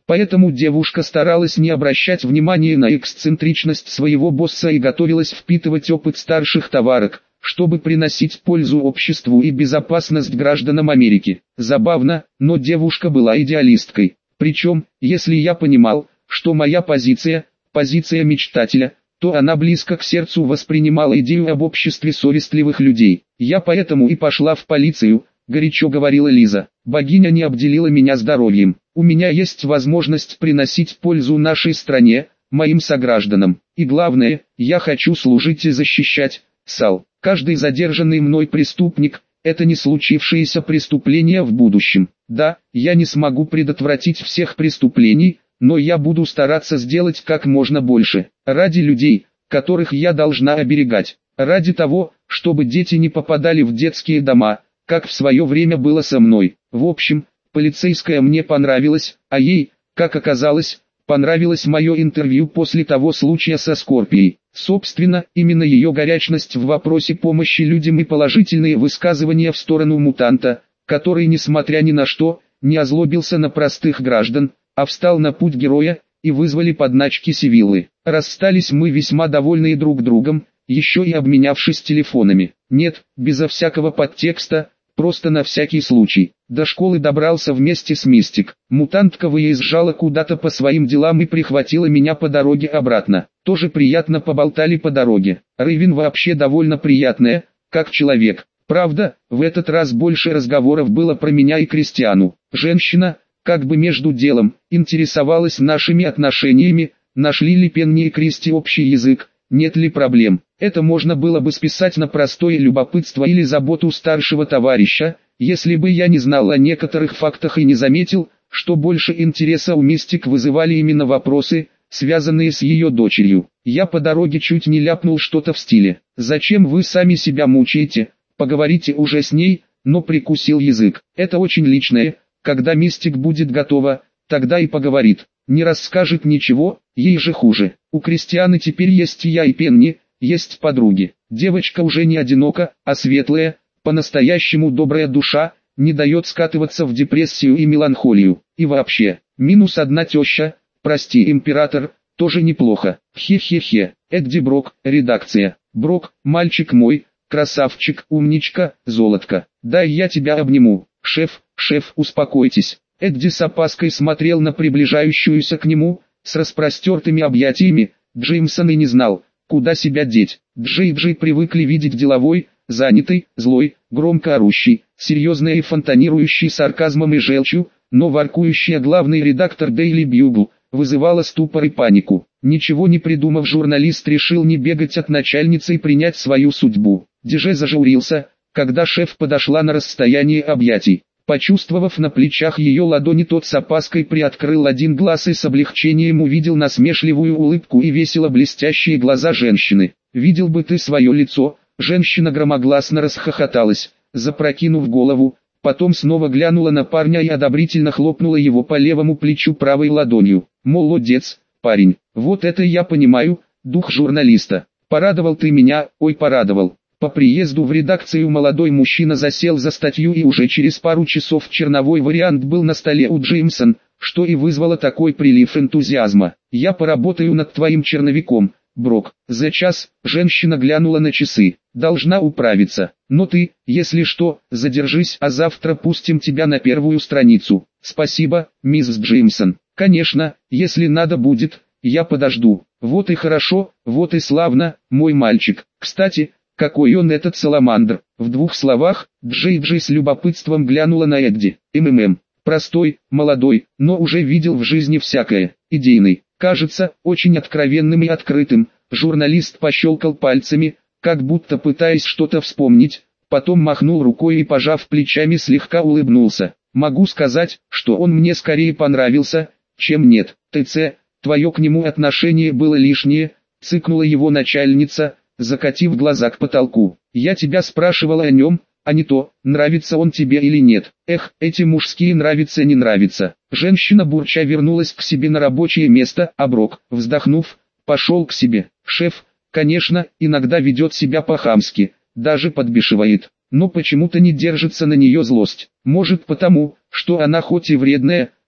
Поэтому девушка старалась не обращать внимания на эксцентричность своего босса и готовилась впитывать опыт старших товарок, чтобы приносить пользу обществу и безопасность гражданам Америки. Забавно, но девушка была идеалисткой. Причем, если я понимал, что моя позиция мечтателя, то она близко к сердцу воспринимала идею об обществе совестливых людей. Я поэтому и пошла в полицию, горячо говорила Лиза. Богиня не обделила меня здоровьем. У меня есть возможность приносить пользу нашей стране, моим согражданам. И главное, я хочу служить и защищать, Сал. Каждый задержанный мной преступник – это не случившееся преступление в будущем. Да, я не смогу предотвратить всех преступлений, но я буду стараться сделать как можно больше. Ради людей, которых я должна оберегать. Ради того, чтобы дети не попадали в детские дома, как в свое время было со мной. В общем, полицейская мне понравилась, а ей, как оказалось, понравилось мое интервью после того случая со Скорпией. Собственно, именно ее горячность в вопросе помощи людям и положительные высказывания в сторону мутанта, который, несмотря ни на что, не озлобился на простых граждан, а встал на путь героя, и вызвали подначки Сивиллы. Расстались мы весьма довольные друг другом, еще и обменявшись телефонами. Нет, безо всякого подтекста, просто на всякий случай. До школы добрался вместе с Мистик. Мутантка выезжала куда-то по своим делам и прихватила меня по дороге обратно. Тоже приятно поболтали по дороге. Рейвен вообще довольно приятная, как человек. Правда, в этот раз больше разговоров было про меня и Кристиану. Женщина, как бы между делом, интересовалась нашими отношениями, нашли ли Пенни и Кристи общий язык, нет ли проблем. Это можно было бы списать на простое любопытство или заботу старшего товарища, если бы я не знал о некоторых фактах и не заметил, что больше интереса у Мистик вызывали именно вопросы, связанные с ее дочерью. Я по дороге чуть не ляпнул что-то в стиле: «Зачем вы сами себя мучаете, поговорите уже с ней», но прикусил язык. Это очень личное, когда Мистик будет готова, тогда и поговорит. Не расскажет ничего, ей же хуже. У Кристианы теперь есть я и Пенни, есть подруги. Девочка уже не одинока, а светлая, по-настоящему добрая душа, не дает скатываться в депрессию и меланхолию. И вообще, минус одна теща, прости, император, тоже неплохо. Хе-хе-хе. Эдди Брок, редакция. Брок, мальчик мой, красавчик, умничка, золотко. Дай я тебя обниму. Шеф, успокойтесь. Эдди с опаской смотрел на приближающуюся к нему, с распростертыми объятиями. Джеймсон и не знал, куда себя деть. Джей привыкли видеть деловой, занятый, злой, громко орущий, серьезный и фонтанирующий сарказмом и желчью, но воркующий главный редактор Daily Bugle вызывала ступор и панику. Ничего не придумав, журналист решил не бегать от начальницы и принять свою судьбу. Диже зажмурился, когда шеф подошла на расстояние объятий. Почувствовав на плечах ее ладони, тот с опаской приоткрыл один глаз и с облегчением увидел насмешливую улыбку и весело блестящие глаза женщины. «Видел бы ты свое лицо», женщина громогласно расхохоталась, запрокинув голову, потом снова глянула на парня и одобрительно хлопнула его по левому плечу правой ладонью. «Молодец, парень, вот это я понимаю, дух журналиста. Порадовал ты меня, ой, порадовал». По приезду в редакцию молодой мужчина засел за статью, и уже через пару часов черновой вариант был на столе у Джеймсон, что и вызвало такой прилив энтузиазма. «Я поработаю над твоим черновиком, Брок». За час женщина глянула на часы. «Должна управиться. Но ты, если что, задержись, а завтра пустим тебя на первую страницу». «Спасибо, мисс Джеймсон. Конечно, если надо будет, я подожду». «Вот и хорошо, вот и славно, мой мальчик. Кстати, какой он этот саламандр». В двух словах, Джей с любопытством глянула на Эдди. Простой, молодой, но уже видел в жизни всякое. Идейный, кажется, очень откровенным и открытым. Журналист пощелкал пальцами, как будто пытаясь что-то вспомнить, потом махнул рукой и, пожав плечами, слегка улыбнулся. «Могу сказать, что он мне скорее понравился, чем нет. ТЦ, твое к нему отношение было лишнее», цыкнула его начальница, закатив глаза к потолку. «Я тебя спрашивала о нем, а не то, нравится он тебе или нет». «Эх, эти мужские нравится не нравится». Женщина бурча вернулась к себе на рабочее место, а Брок, вздохнув, пошел к себе. Шеф, конечно, иногда ведет себя по-хамски, даже подбешивает, но почему-то не держится на нее злость. Может потому, что она хоть и вредная,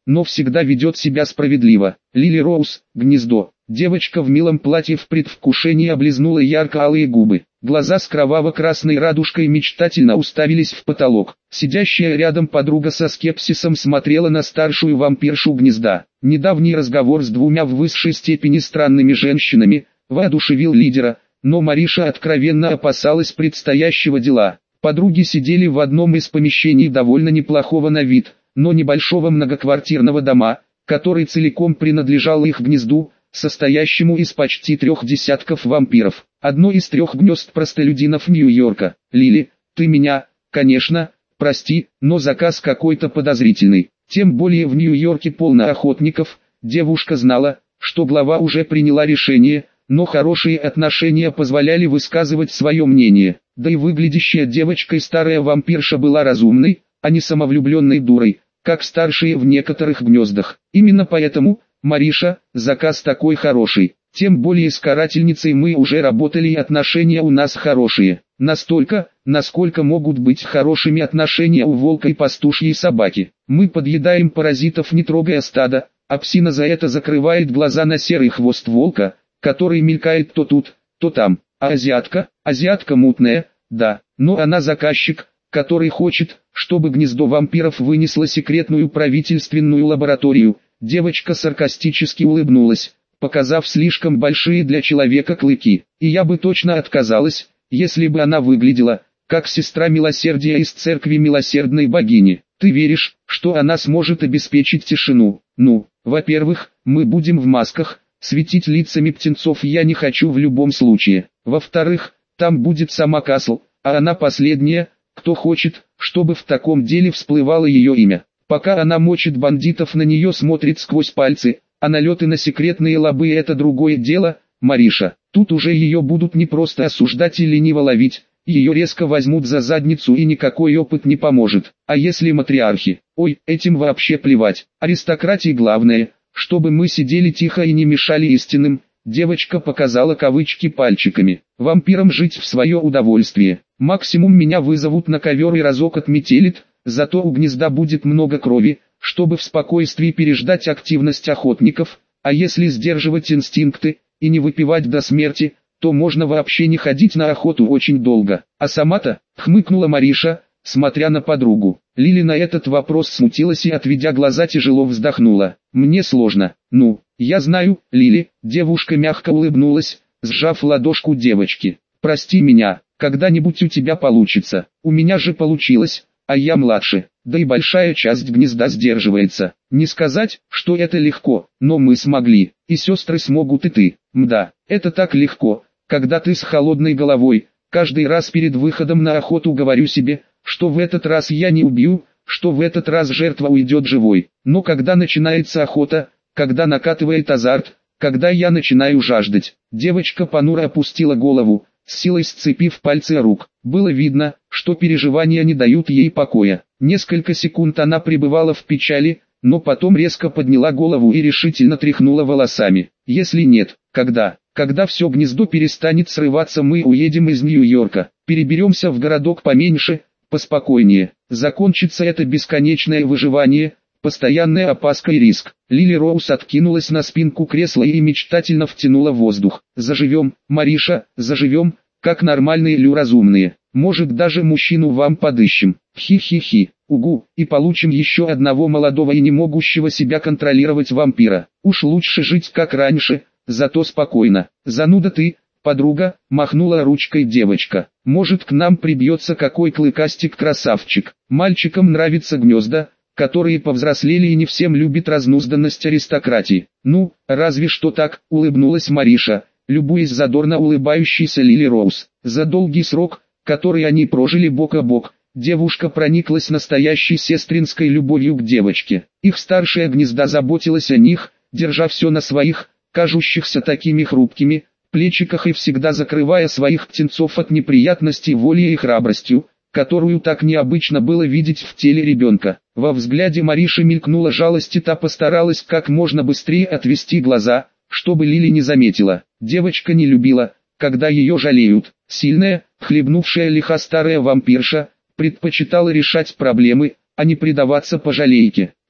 но всегда ведет себя справедливо. Лили Роуз, гнездо. Девочка в милом платье в предвкушении облизнула ярко-алые губы. Глаза с кроваво-красной радужкой мечтательно уставились в потолок. Сидящая рядом подруга со скепсисом смотрела на старшую вампиршу гнезда. Недавний разговор с двумя в высшей степени странными женщинами воодушевил лидера, но Мариша откровенно опасалась предстоящего дела. Подруги сидели в одном из помещений довольно неплохого на вид, но небольшого многоквартирного дома, который целиком принадлежал их гнезду, состоящему из почти 3 десятков вампиров. Одно из 3 гнезд простолюдинов Нью-Йорка. Лили, ты меня, конечно, прости, но заказ какой-то подозрительный. Тем более в Нью-Йорке полно охотников. Девушка знала, что глава уже приняла решение, но хорошие отношения позволяли высказывать свое мнение. Да и выглядящая девочкой старая вампирша была разумной, а не самовлюбленной дурой, как старшие в некоторых гнездах. Именно поэтому, Мариша, заказ такой хороший. Тем более с карательницей мы уже работали и отношения у нас хорошие. Настолько, насколько могут быть хорошими отношения у волка и пастушьей собаки. Мы подъедаем паразитов, не трогая стадо, а псина за это закрывает глаза на серый хвост волка, который мелькает то тут, то там. А азиатка мутная, да, но она заказчик, который хочет, чтобы гнездо вампиров вынесло секретную правительственную лабораторию. Девочка саркастически улыбнулась, показав слишком большие для человека клыки. И я бы точно отказалась, если бы она выглядела, как сестра милосердия из церкви милосердной богини. Ты веришь, что она сможет обеспечить тишину? Ну, во-первых, мы будем в масках, светить лицами птенцов я не хочу в любом случае. Во-вторых, там будет сама Касл, а она последняя, кто хочет, чтобы в таком деле всплывало ее имя. Пока она мочит бандитов, на нее смотрит сквозь пальцы, а налеты на секретные лабы — это другое дело, Мариша. Тут уже ее будут не просто осуждать и лениво ловить, ее резко возьмут за задницу и никакой опыт не поможет. А если матриархи? Ой, этим вообще плевать. Аристократии главное, чтобы мы сидели тихо и не мешали истинным. Девочка показала кавычки пальчиками. Вампирам жить в свое удовольствие. Максимум меня вызовут на ковер и разок отметелит, зато у гнезда будет много крови, чтобы в спокойствии переждать активность охотников, а если сдерживать инстинкты и не выпивать до смерти, то можно вообще не ходить на охоту очень долго. А сама-то, хмыкнула Мариша, смотря на подругу. Лили на этот вопрос смутилась и, отведя глаза, тяжело вздохнула. Мне сложно. Ну, я знаю, Лили, девушка мягко улыбнулась, сжав ладошку девочки. Прости меня, когда-нибудь у тебя получится. У меня же получилось, а я младше. Да и большая часть гнезда сдерживается. Не сказать, что это легко, но мы смогли. И сестры смогут, и ты. Мда, это так легко, когда ты с холодной головой. Каждый раз перед выходом на охоту говорю себе, что в этот раз я не убью, что в этот раз жертва уйдет живой. Но когда начинается охота, когда накатывает азарт, когда я начинаю жаждать, девочка понуро опустила голову, с силой сцепив пальцы рук. Было видно, что переживания не дают ей покоя. Несколько секунд она пребывала в печали, но потом резко подняла голову и решительно тряхнула волосами. Если нет, когда? Когда все гнездо перестанет срываться, мы уедем из Нью-Йорка, переберемся в городок поменьше, поспокойнее. Закончится это бесконечное выживание, постоянная опаска и риск. Лили Роуз откинулась на спинку кресла и мечтательно втянула воздух. Заживем, Мариша, заживем, как нормальные разумные. Может, даже мужчину вам подыщем. Хи-хи-хи, угу, и получим еще одного молодого и не могущего себя контролировать вампира. Уж лучше жить как раньше, зато спокойно. Зануда ты, подруга, махнула ручкой девочка. Может, к нам прибьется какой клыкастик-красавчик. Мальчикам нравятся гнезда, которые повзрослели и не всем любят разнузданность аристократии. Ну, разве что так, улыбнулась Мариша, любуясь задорно улыбающейся Лили Роуз. За долгий срок, который они прожили бок о бок, девушка прониклась настоящей сестринской любовью к девочке. Их старшая гнезда заботилась о них, держа все на своих, кажущихся такими хрупкими, плечиках и всегда закрывая своих птенцов от неприятностей волей и храбростью, которую так необычно было видеть в теле ребенка. Во взгляде Мариши мелькнула жалость, и та постаралась как можно быстрее отвести глаза, чтобы Лили не заметила. Девочка не любила, когда ее жалеют. Сильная, хлебнувшая лиха старая вампирша, предпочитала решать проблемы, а не предаваться пожалейке.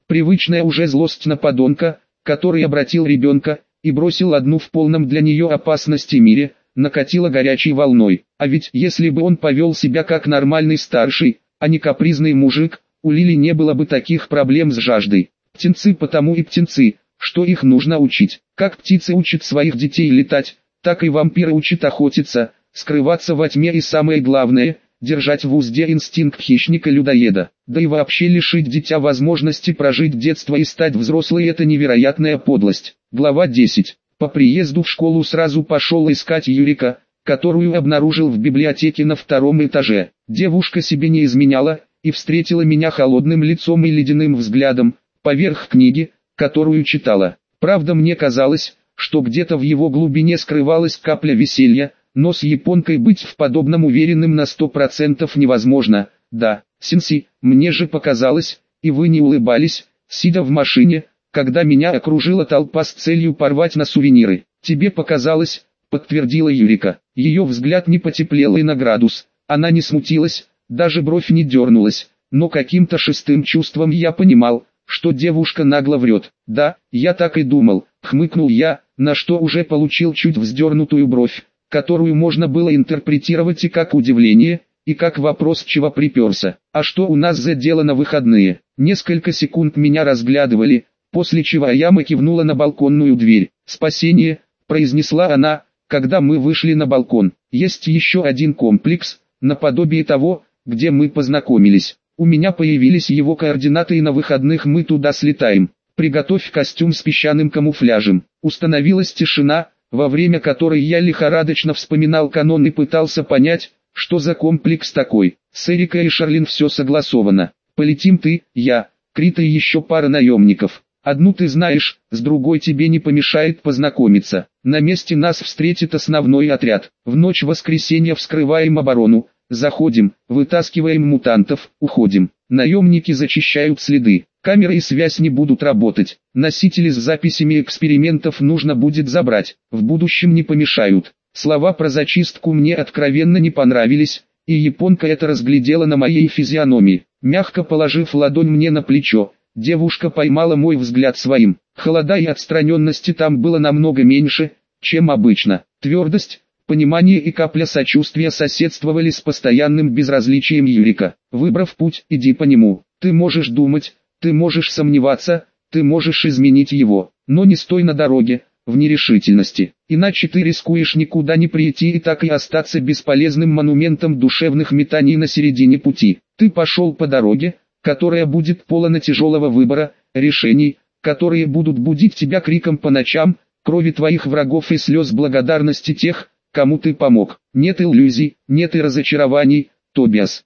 Привычная уже злость на подонка, который обратил ребенка и бросил одну в полном для нее опасности мире, накатила горячей волной. А ведь если бы он повел себя как нормальный старший, а не капризный мужик, у Лили не было бы таких проблем с жаждой. Птенцы потому и птенцы, что их нужно учить. Как птицы учат своих детей летать, так и вампиры учат охотиться, скрываться во тьме и самое главное, держать в узде инстинкт хищника-людоеда. Да и вообще лишить дитя возможности прожить детство и стать взрослой — это невероятная подлость. Глава 10. По приезду в школу сразу пошел искать Юрика, которую обнаружил в библиотеке на 2-м этаже. Девушка себе не изменяла и встретила меня холодным лицом и ледяным взглядом, поверх книги, которую читала. Правда, мне казалось, что где-то в его глубине скрывалась капля веселья, но с японкой быть в подобном уверенным на 100% невозможно. Да, сенси, мне же показалось, и вы не улыбались, сидя в машине, когда меня окружила толпа с целью порвать на сувениры. Тебе показалось, подтвердила Юрика. Ее взгляд не потеплел и на градус, она не смутилась, даже бровь не дернулась, но каким-то шестым чувством я понимал, что девушка нагло врет. Да, я так и думал, хмыкнул я, на что уже получил чуть вздернутую бровь, которую можно было интерпретировать и как удивление, и как вопрос, чего приперся. А что у нас за дело на выходные? Несколько секунд меня разглядывали, после чего Аяма кивнула на балконную дверь. «Спасение», — произнесла она, когда мы вышли на балкон. «Есть еще один комплекс, наподобие того, где мы познакомились. У меня появились его координаты и на выходных мы туда слетаем. Приготовь костюм с песчаным камуфляжем». Установилась тишина, во время которой я лихорадочно вспоминал канон и пытался понять, что за комплекс такой. С Эрикой и Шарлин все согласовано. Полетим ты, я, Крита и еще пара наемников. Одну ты знаешь, с другой тебе не помешает познакомиться. На месте нас встретит основной отряд. В ночь воскресенья вскрываем оборону, заходим, вытаскиваем мутантов, уходим. Наемники зачищают следы. Камеры и связь не будут работать. Носители с записями экспериментов нужно будет забрать. В будущем не помешают. Слова про зачистку мне откровенно не понравились, и японка это разглядела на моей физиономии. Мягко положив ладонь мне на плечо, девушка поймала мой взгляд своим. Холода и отстраненности там было намного меньше, чем обычно. Твердость, понимание и капля сочувствия соседствовали с постоянным безразличием Юрика. Выбрав путь, иди по нему. Ты можешь думать, ты можешь сомневаться, ты можешь изменить его, но не стой на дороге, в нерешительности. Иначе ты рискуешь никуда не прийти и так и остаться бесполезным монументом душевных метаний на середине пути. Ты пошел по дороге, которая будет полна тяжелого выбора, решений, которые будут будить тебя криком по ночам, крови твоих врагов и слез благодарности тех, кому ты помог. Нет иллюзий, нет и разочарований, Тобиас.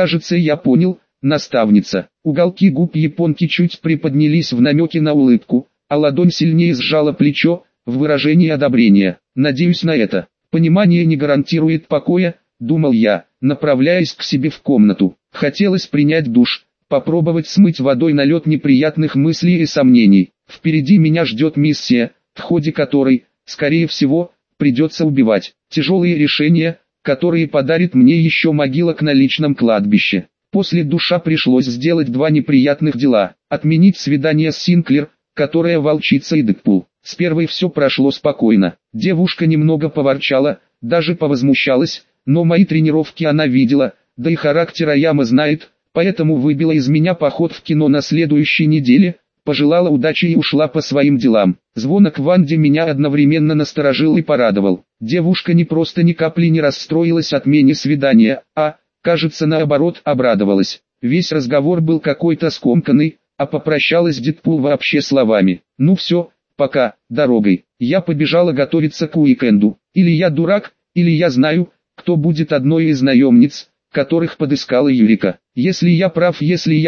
Я понял, наставница. Уголки губ японки чуть приподнялись в намеке на улыбку, а ладонь сильнее сжала плечо, в выражении одобрения. Надеюсь на это. Понимание не гарантирует покоя, думал я, направляясь к себе в комнату. Хотелось принять душ, попробовать смыть водой налет неприятных мыслей и сомнений. Впереди меня ждет миссия, в ходе которой, скорее всего, придется убивать. Тяжелые решения, которые подарит мне еще могилок на личном кладбище. После душа пришлось сделать два неприятных дела. Отменить свидание с Синклер, которая волчица, и Дэдпул. С первой все прошло спокойно. Девушка немного поворчала, даже повозмущалась, но мои тренировки она видела, да и характер Аяма знает, поэтому выбила из меня поход в кино на следующей неделе, пожелала удачи и ушла по своим делам. Звонок Ванде меня одновременно насторожил и порадовал. Девушка не просто ни капли не расстроилась отмене свидания, а, кажется, наоборот, обрадовалась. Весь разговор был какой-то скомканный, а попрощалась Дэдпул вообще словами: «Ну все, пока, дорогой». Я побежала готовиться к уикенду. Или я дурак, или я знаю, кто будет одной из наемниц, которых подыскала Юрика. Если я прав,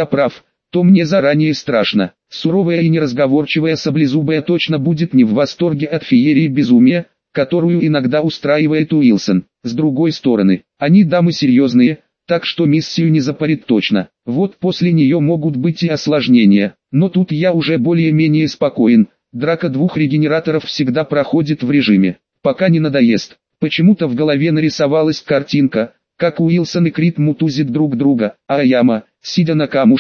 то мне заранее страшно. Суровая и неразговорчивая саблезубая точно будет не в восторге от феерии безумия, которую иногда устраивает Уилсон. С другой стороны, они дамы серьезные, так что миссию не запарит точно. Вот после нее могут быть и осложнения. Но тут я уже более-менее спокоен. Драка двух регенераторов всегда проходит в режиме, пока не надоест. Почему-то в голове нарисовалась картинка, как Уилсон и Крит мутузят друг друга, а Аяма, сидя на камушке,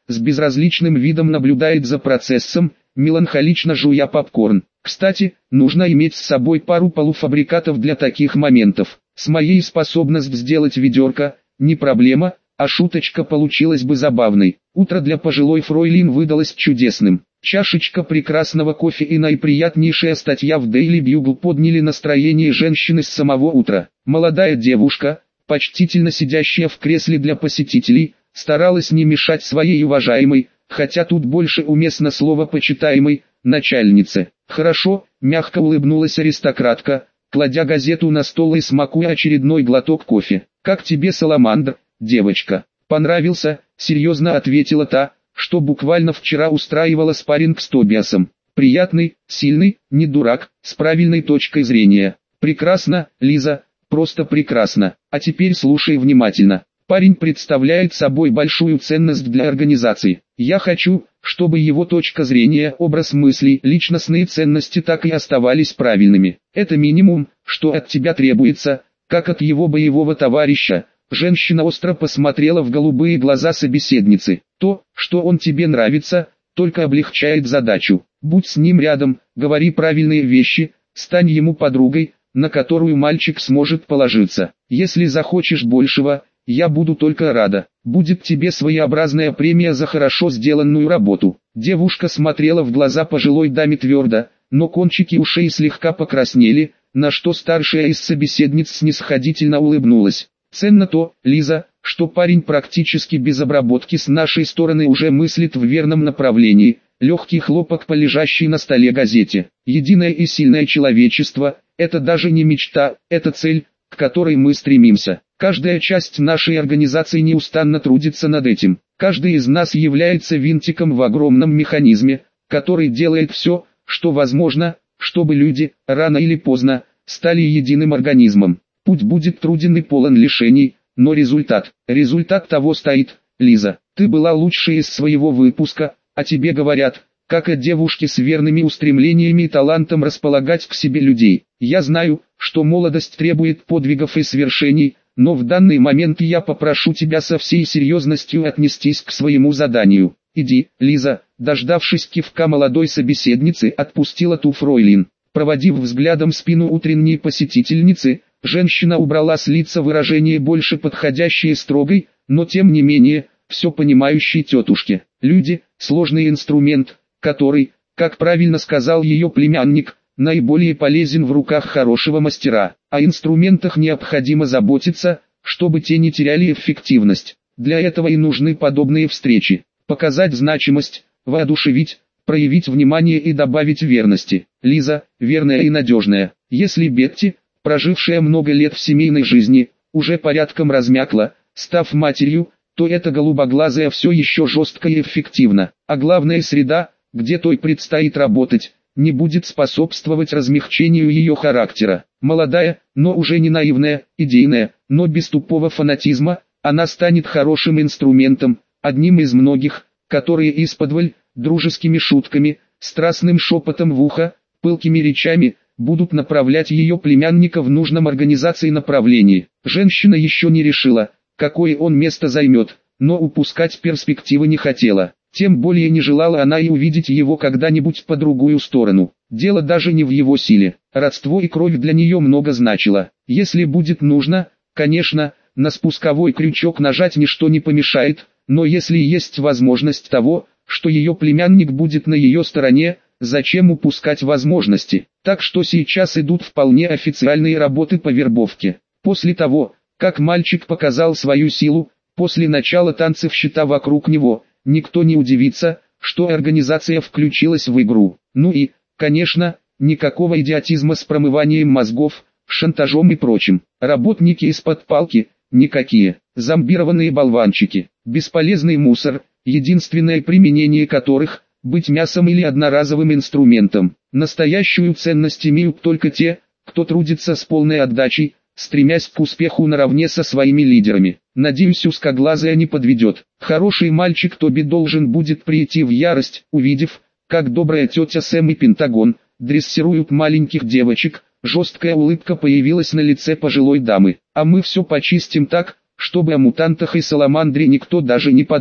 с безразличным видом наблюдает за процессом, меланхолично жуя попкорн. Кстати, нужно иметь с собой пару полуфабрикатов для таких моментов. С моей способность сделать ведерко, не проблема, а шуточка получилась бы забавной. Утро для пожилой фройлин выдалось чудесным. Чашечка прекрасного кофе и наиприятнейшая статья в Daily Bugle подняли настроение женщины с самого утра. Молодая девушка, почтительно сидящая в кресле для посетителей, старалась не мешать своей уважаемой, хотя тут больше уместно слово «почитаемой», начальнице. «Хорошо», — мягко улыбнулась аристократка, кладя газету на стол и смакуя очередной глоток кофе. «Как тебе, Саламандр, девочка?» «Понравился», — серьезно ответила та, что буквально вчера устраивала спарринг с Тобиасом. «Приятный, сильный, не дурак, с правильной точкой зрения». «Прекрасно, Лиза, просто прекрасно. А теперь слушай внимательно. Парень представляет собой большую ценность для организации. Я хочу, чтобы его точка зрения, образ мыслей, личностные ценности так и оставались правильными. Это минимум, что от тебя требуется, как от его боевого товарища». Женщина остро посмотрела в голубые глаза собеседницы. «То, что он тебе нравится, только облегчает задачу. Будь с ним рядом, говори правильные вещи, стань ему подругой, на которую мальчик сможет положиться. Если захочешь большего, я буду только рада. Будет тебе своеобразная премия за хорошо сделанную работу». Девушка смотрела в глаза пожилой даме твердо, но кончики ушей слегка покраснели, на что старшая из собеседниц снисходительно улыбнулась. «Ценно то, Лиза, что парень практически без обработки с нашей стороны уже мыслит в верном направлении». Легкий хлопок по лежащей на столе газете. «Единое и сильное человечество – это даже не мечта, это цель, к которой мы стремимся. Каждая часть нашей организации неустанно трудится над этим. Каждый из нас является винтиком в огромном механизме, который делает все, что возможно, чтобы люди, рано или поздно, стали единым организмом. Путь будет труден и полон лишений, но результат того стоит. Лиза, ты была лучшей из своего выпуска, а тебе говорят, как о девушке с верными устремлениями и талантом располагать к себе людей. Я знаю, что молодость требует подвигов и свершений, но в данный момент я попрошу тебя со всей серьезностью отнестись к своему заданию. Иди, Лиза». Дождавшись кивка молодой собеседницы, отпустила ту фройлин. Проводив взглядом спину утренней посетительницы, женщина убрала с лица выражение больше подходящее строгой, но тем не менее, все понимающей тетушке. Люди – сложный инструмент, который, как правильно сказал ее племянник, наиболее полезен в руках хорошего мастера. О инструментах необходимо заботиться, чтобы те не теряли эффективность. Для этого и нужны подобные встречи. Показать значимость, воодушевить, проявить внимание и добавить верности. Лиза, верная и надежная. Если Бетти, прожившая много лет в семейной жизни, уже порядком размякла, став матерью, то эта голубоглазая все еще жестко и эффективно. А главная среда, где той предстоит работать, не будет способствовать размягчению ее характера. Молодая, но уже не наивная, идейная, но без тупого фанатизма, она станет хорошим инструментом, одним из многих, которые исподволь, дружескими шутками, страстным шепотом в ухо, пылкими речами, будут направлять ее племянника в нужном организации направлении. Женщина еще не решила, какое он место займет, но упускать перспективы не хотела. Тем более не желала она и увидеть его когда-нибудь по другую сторону. Дело даже не в его силе. Родство и кровь для нее много значило. Если будет нужно, конечно, на спусковой крючок нажать ничто не помешает, но если есть возможность того, что ее племянник будет на ее стороне, зачем упускать возможности? Так что сейчас идут вполне официальные работы по вербовке. После того, как мальчик показал свою силу, после начала танцев щита вокруг него, никто не удивится, что организация включилась в игру. Ну и, конечно, никакого идиотизма с промыванием мозгов, шантажом и прочим. Работники из-под палки, никакие. Зомбированные болванчики, бесполезный мусор, единственное применение которых – быть мясом или одноразовым инструментом. Настоящую ценность имеют только те, кто трудится с полной отдачей, стремясь к успеху наравне со своими лидерами. Надеюсь, узкоглазая не подведет. Хороший мальчик Тоби должен будет прийти в ярость, увидев, как добрая тетя Сэм и Пентагон дрессируют маленьких девочек. Жесткая улыбка появилась на лице пожилой дамы. А мы все почистим так, чтобы о мутантах и саламандре никто даже не подумал.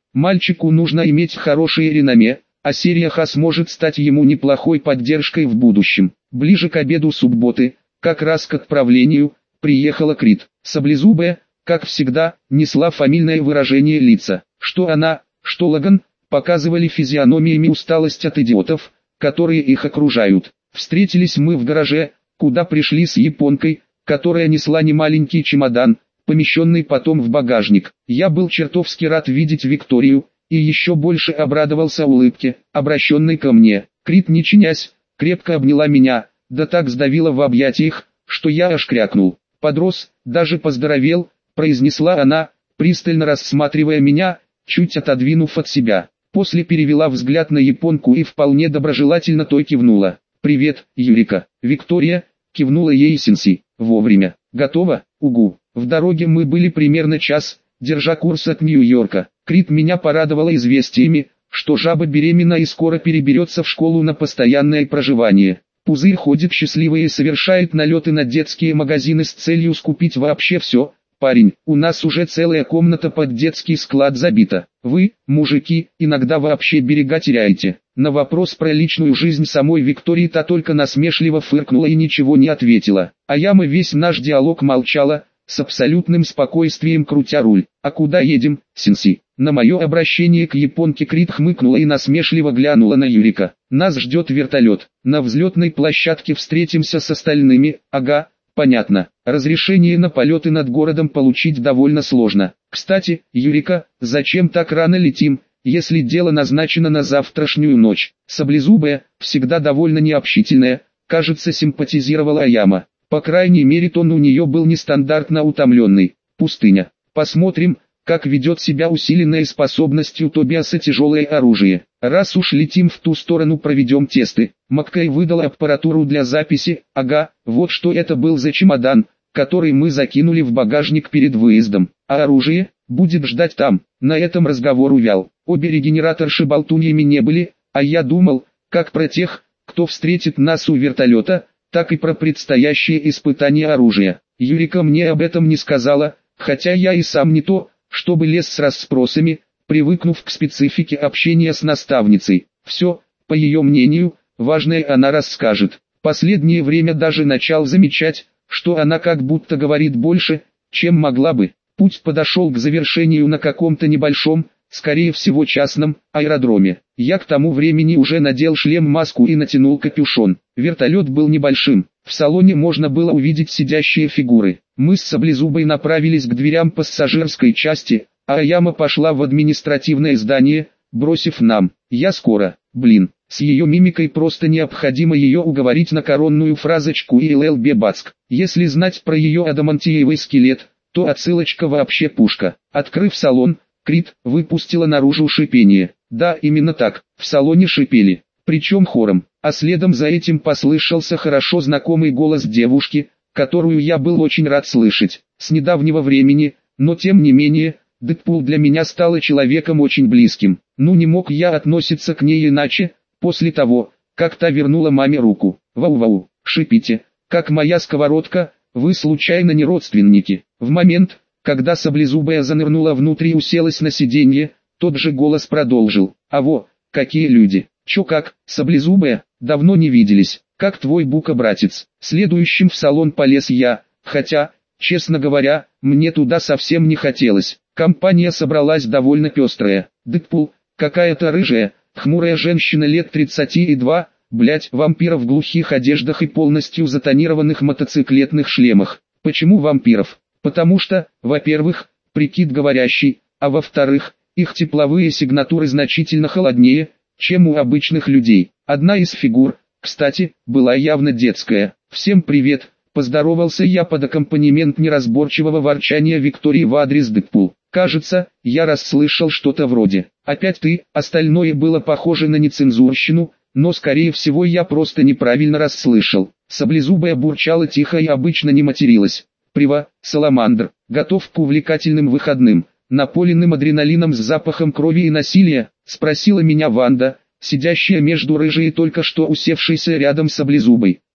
Мальчику нужно иметь хорошее реноме, а серия Х сможет стать ему неплохой поддержкой в будущем. Ближе к обеду субботы, как раз к отправлению, приехала Крит. Саблезубая, как всегда, несла фамильное выражение лица. Что она, что Лаган, показывали физиономиями усталость от идиотов, которые их окружают. Встретились мы в гараже, куда пришли с японкой, которая несла немаленький чемодан, помещенный потом в багажник. Я был чертовски рад видеть Викторию, и еще больше обрадовался улыбке, обращенной ко мне. Крит, не чинясь, крепко обняла меня, да так сдавила в объятиях, что я аж крякнул. Подрос, даже поздоровел, произнесла она, пристально рассматривая меня, чуть отодвинув от себя. После перевела взгляд на японку и вполне доброжелательно той кивнула. «Привет, Юрика». «Виктория», кивнула ей Синси. «Вовремя. Готово?» «Угу». В дороге мы были примерно час, держа курс от Нью-Йорка. Крит меня порадовала известиями, что жаба беременна и скоро переберется в школу на постоянное проживание. Пузырь ходит счастливый и совершает налеты на детские магазины с целью скупить вообще все. «Парень, у нас уже целая комната под детский склад забита. Вы, мужики, иногда вообще берега теряете». На вопрос про личную жизнь самой Виктории та только насмешливо фыркнула и ничего не ответила. А Яма весь наш диалог молчала, с абсолютным спокойствием крутя руль. «А куда едем, Синси?» На мое обращение к японке Крит хмыкнула и насмешливо глянула на Юрика. «Нас ждет вертолет. На взлетной площадке встретимся с остальными». «Ага, понятно. Разрешение на полеты над городом получить довольно сложно. Кстати, Юрика, зачем так рано летим, если дело назначено на завтрашнюю ночь?» Саблезубая, всегда довольно необщительная, кажется, симпатизировала Аяма. По крайней мере тон у нее был нестандартно утомленный. «Пустыня. Посмотрим, как ведет себя усиленная способностью Тобиаса тяжелое оружие. Раз уж летим в ту сторону, проведем тесты». Маккей выдала аппаратуру для записи. «Ага, вот что это был за чемодан, который мы закинули в багажник перед выездом. А оружие будет ждать там». На этом разговор увял. Обе регенераторши болтуньями не были, а я думал, как про тех, кто встретит нас у вертолета, так и про предстоящее испытание оружия. Юрика мне об этом не сказала, хотя я и сам не то, чтобы лез с расспросами, привыкнув к специфике общения с наставницей. Все, по ее мнению, важное она расскажет. Последнее время даже начал замечать, что она как будто говорит больше, чем могла бы. Путь подошел к завершению на каком-то небольшом, скорее всего частном, аэродроме. Я к тому времени уже надел шлем-маску и натянул капюшон. Вертолет был небольшим. В салоне можно было увидеть сидящие фигуры. Мы с Саблезубой направились к дверям пассажирской части, а Аяма пошла в административное здание, бросив нам: «Я скоро». Блин, с ее мимикой просто необходимо ее уговорить на коронную фразочку и ЛЛБ бацк. Если знать про ее адамантиевый скелет, то отсылочка вообще пушка. Открыв салон, Крит выпустила наружу шипение. Да, именно так, в салоне шипели, причем хором, а следом за этим послышался хорошо знакомый голос девушки, которую я был очень рад слышать. С недавнего времени, но тем не менее, Дэдпул для меня стала человеком очень близким. Ну не мог я относиться к ней иначе, после того, как та вернула маме руку. «Вау-вау, шипите, как моя сковородка, вы случайно не родственники?» В момент, когда Саблезубая занырнула внутрь и уселась на сиденье, тот же голос продолжил: «А во, какие люди! Чё как, Саблезубая, давно не виделись, как твой бука-братец?» Следующим в салон полез я, хотя, честно говоря, мне туда совсем не хотелось. Компания собралась довольно пестрая. Дэдпул, какая-то рыжая, хмурая женщина лет 32, вампира в глухих одеждах и полностью затонированных мотоциклетных шлемах. Почему вампиров? Потому что, во-первых, прикид говорящий, а во-вторых, их тепловые сигнатуры значительно холоднее, чем у обычных людей. Одна из фигур, кстати, была явно детская. «Всем привет», — поздоровался я под аккомпанемент неразборчивого ворчания Виктории в адрес Дэдпул. Кажется, я расслышал что-то вроде: «Опять ты». Остальное было похоже на нецензурщину, но скорее всего я просто неправильно расслышал. Саблезубая бурчала тихо и обычно не материлась. «Прива, Саламандр, готов к увлекательным выходным, напоенным адреналином с запахом крови и насилия?» — спросила меня Ванда, сидящая между рыжей и только что усевшейся рядом Саблезубой.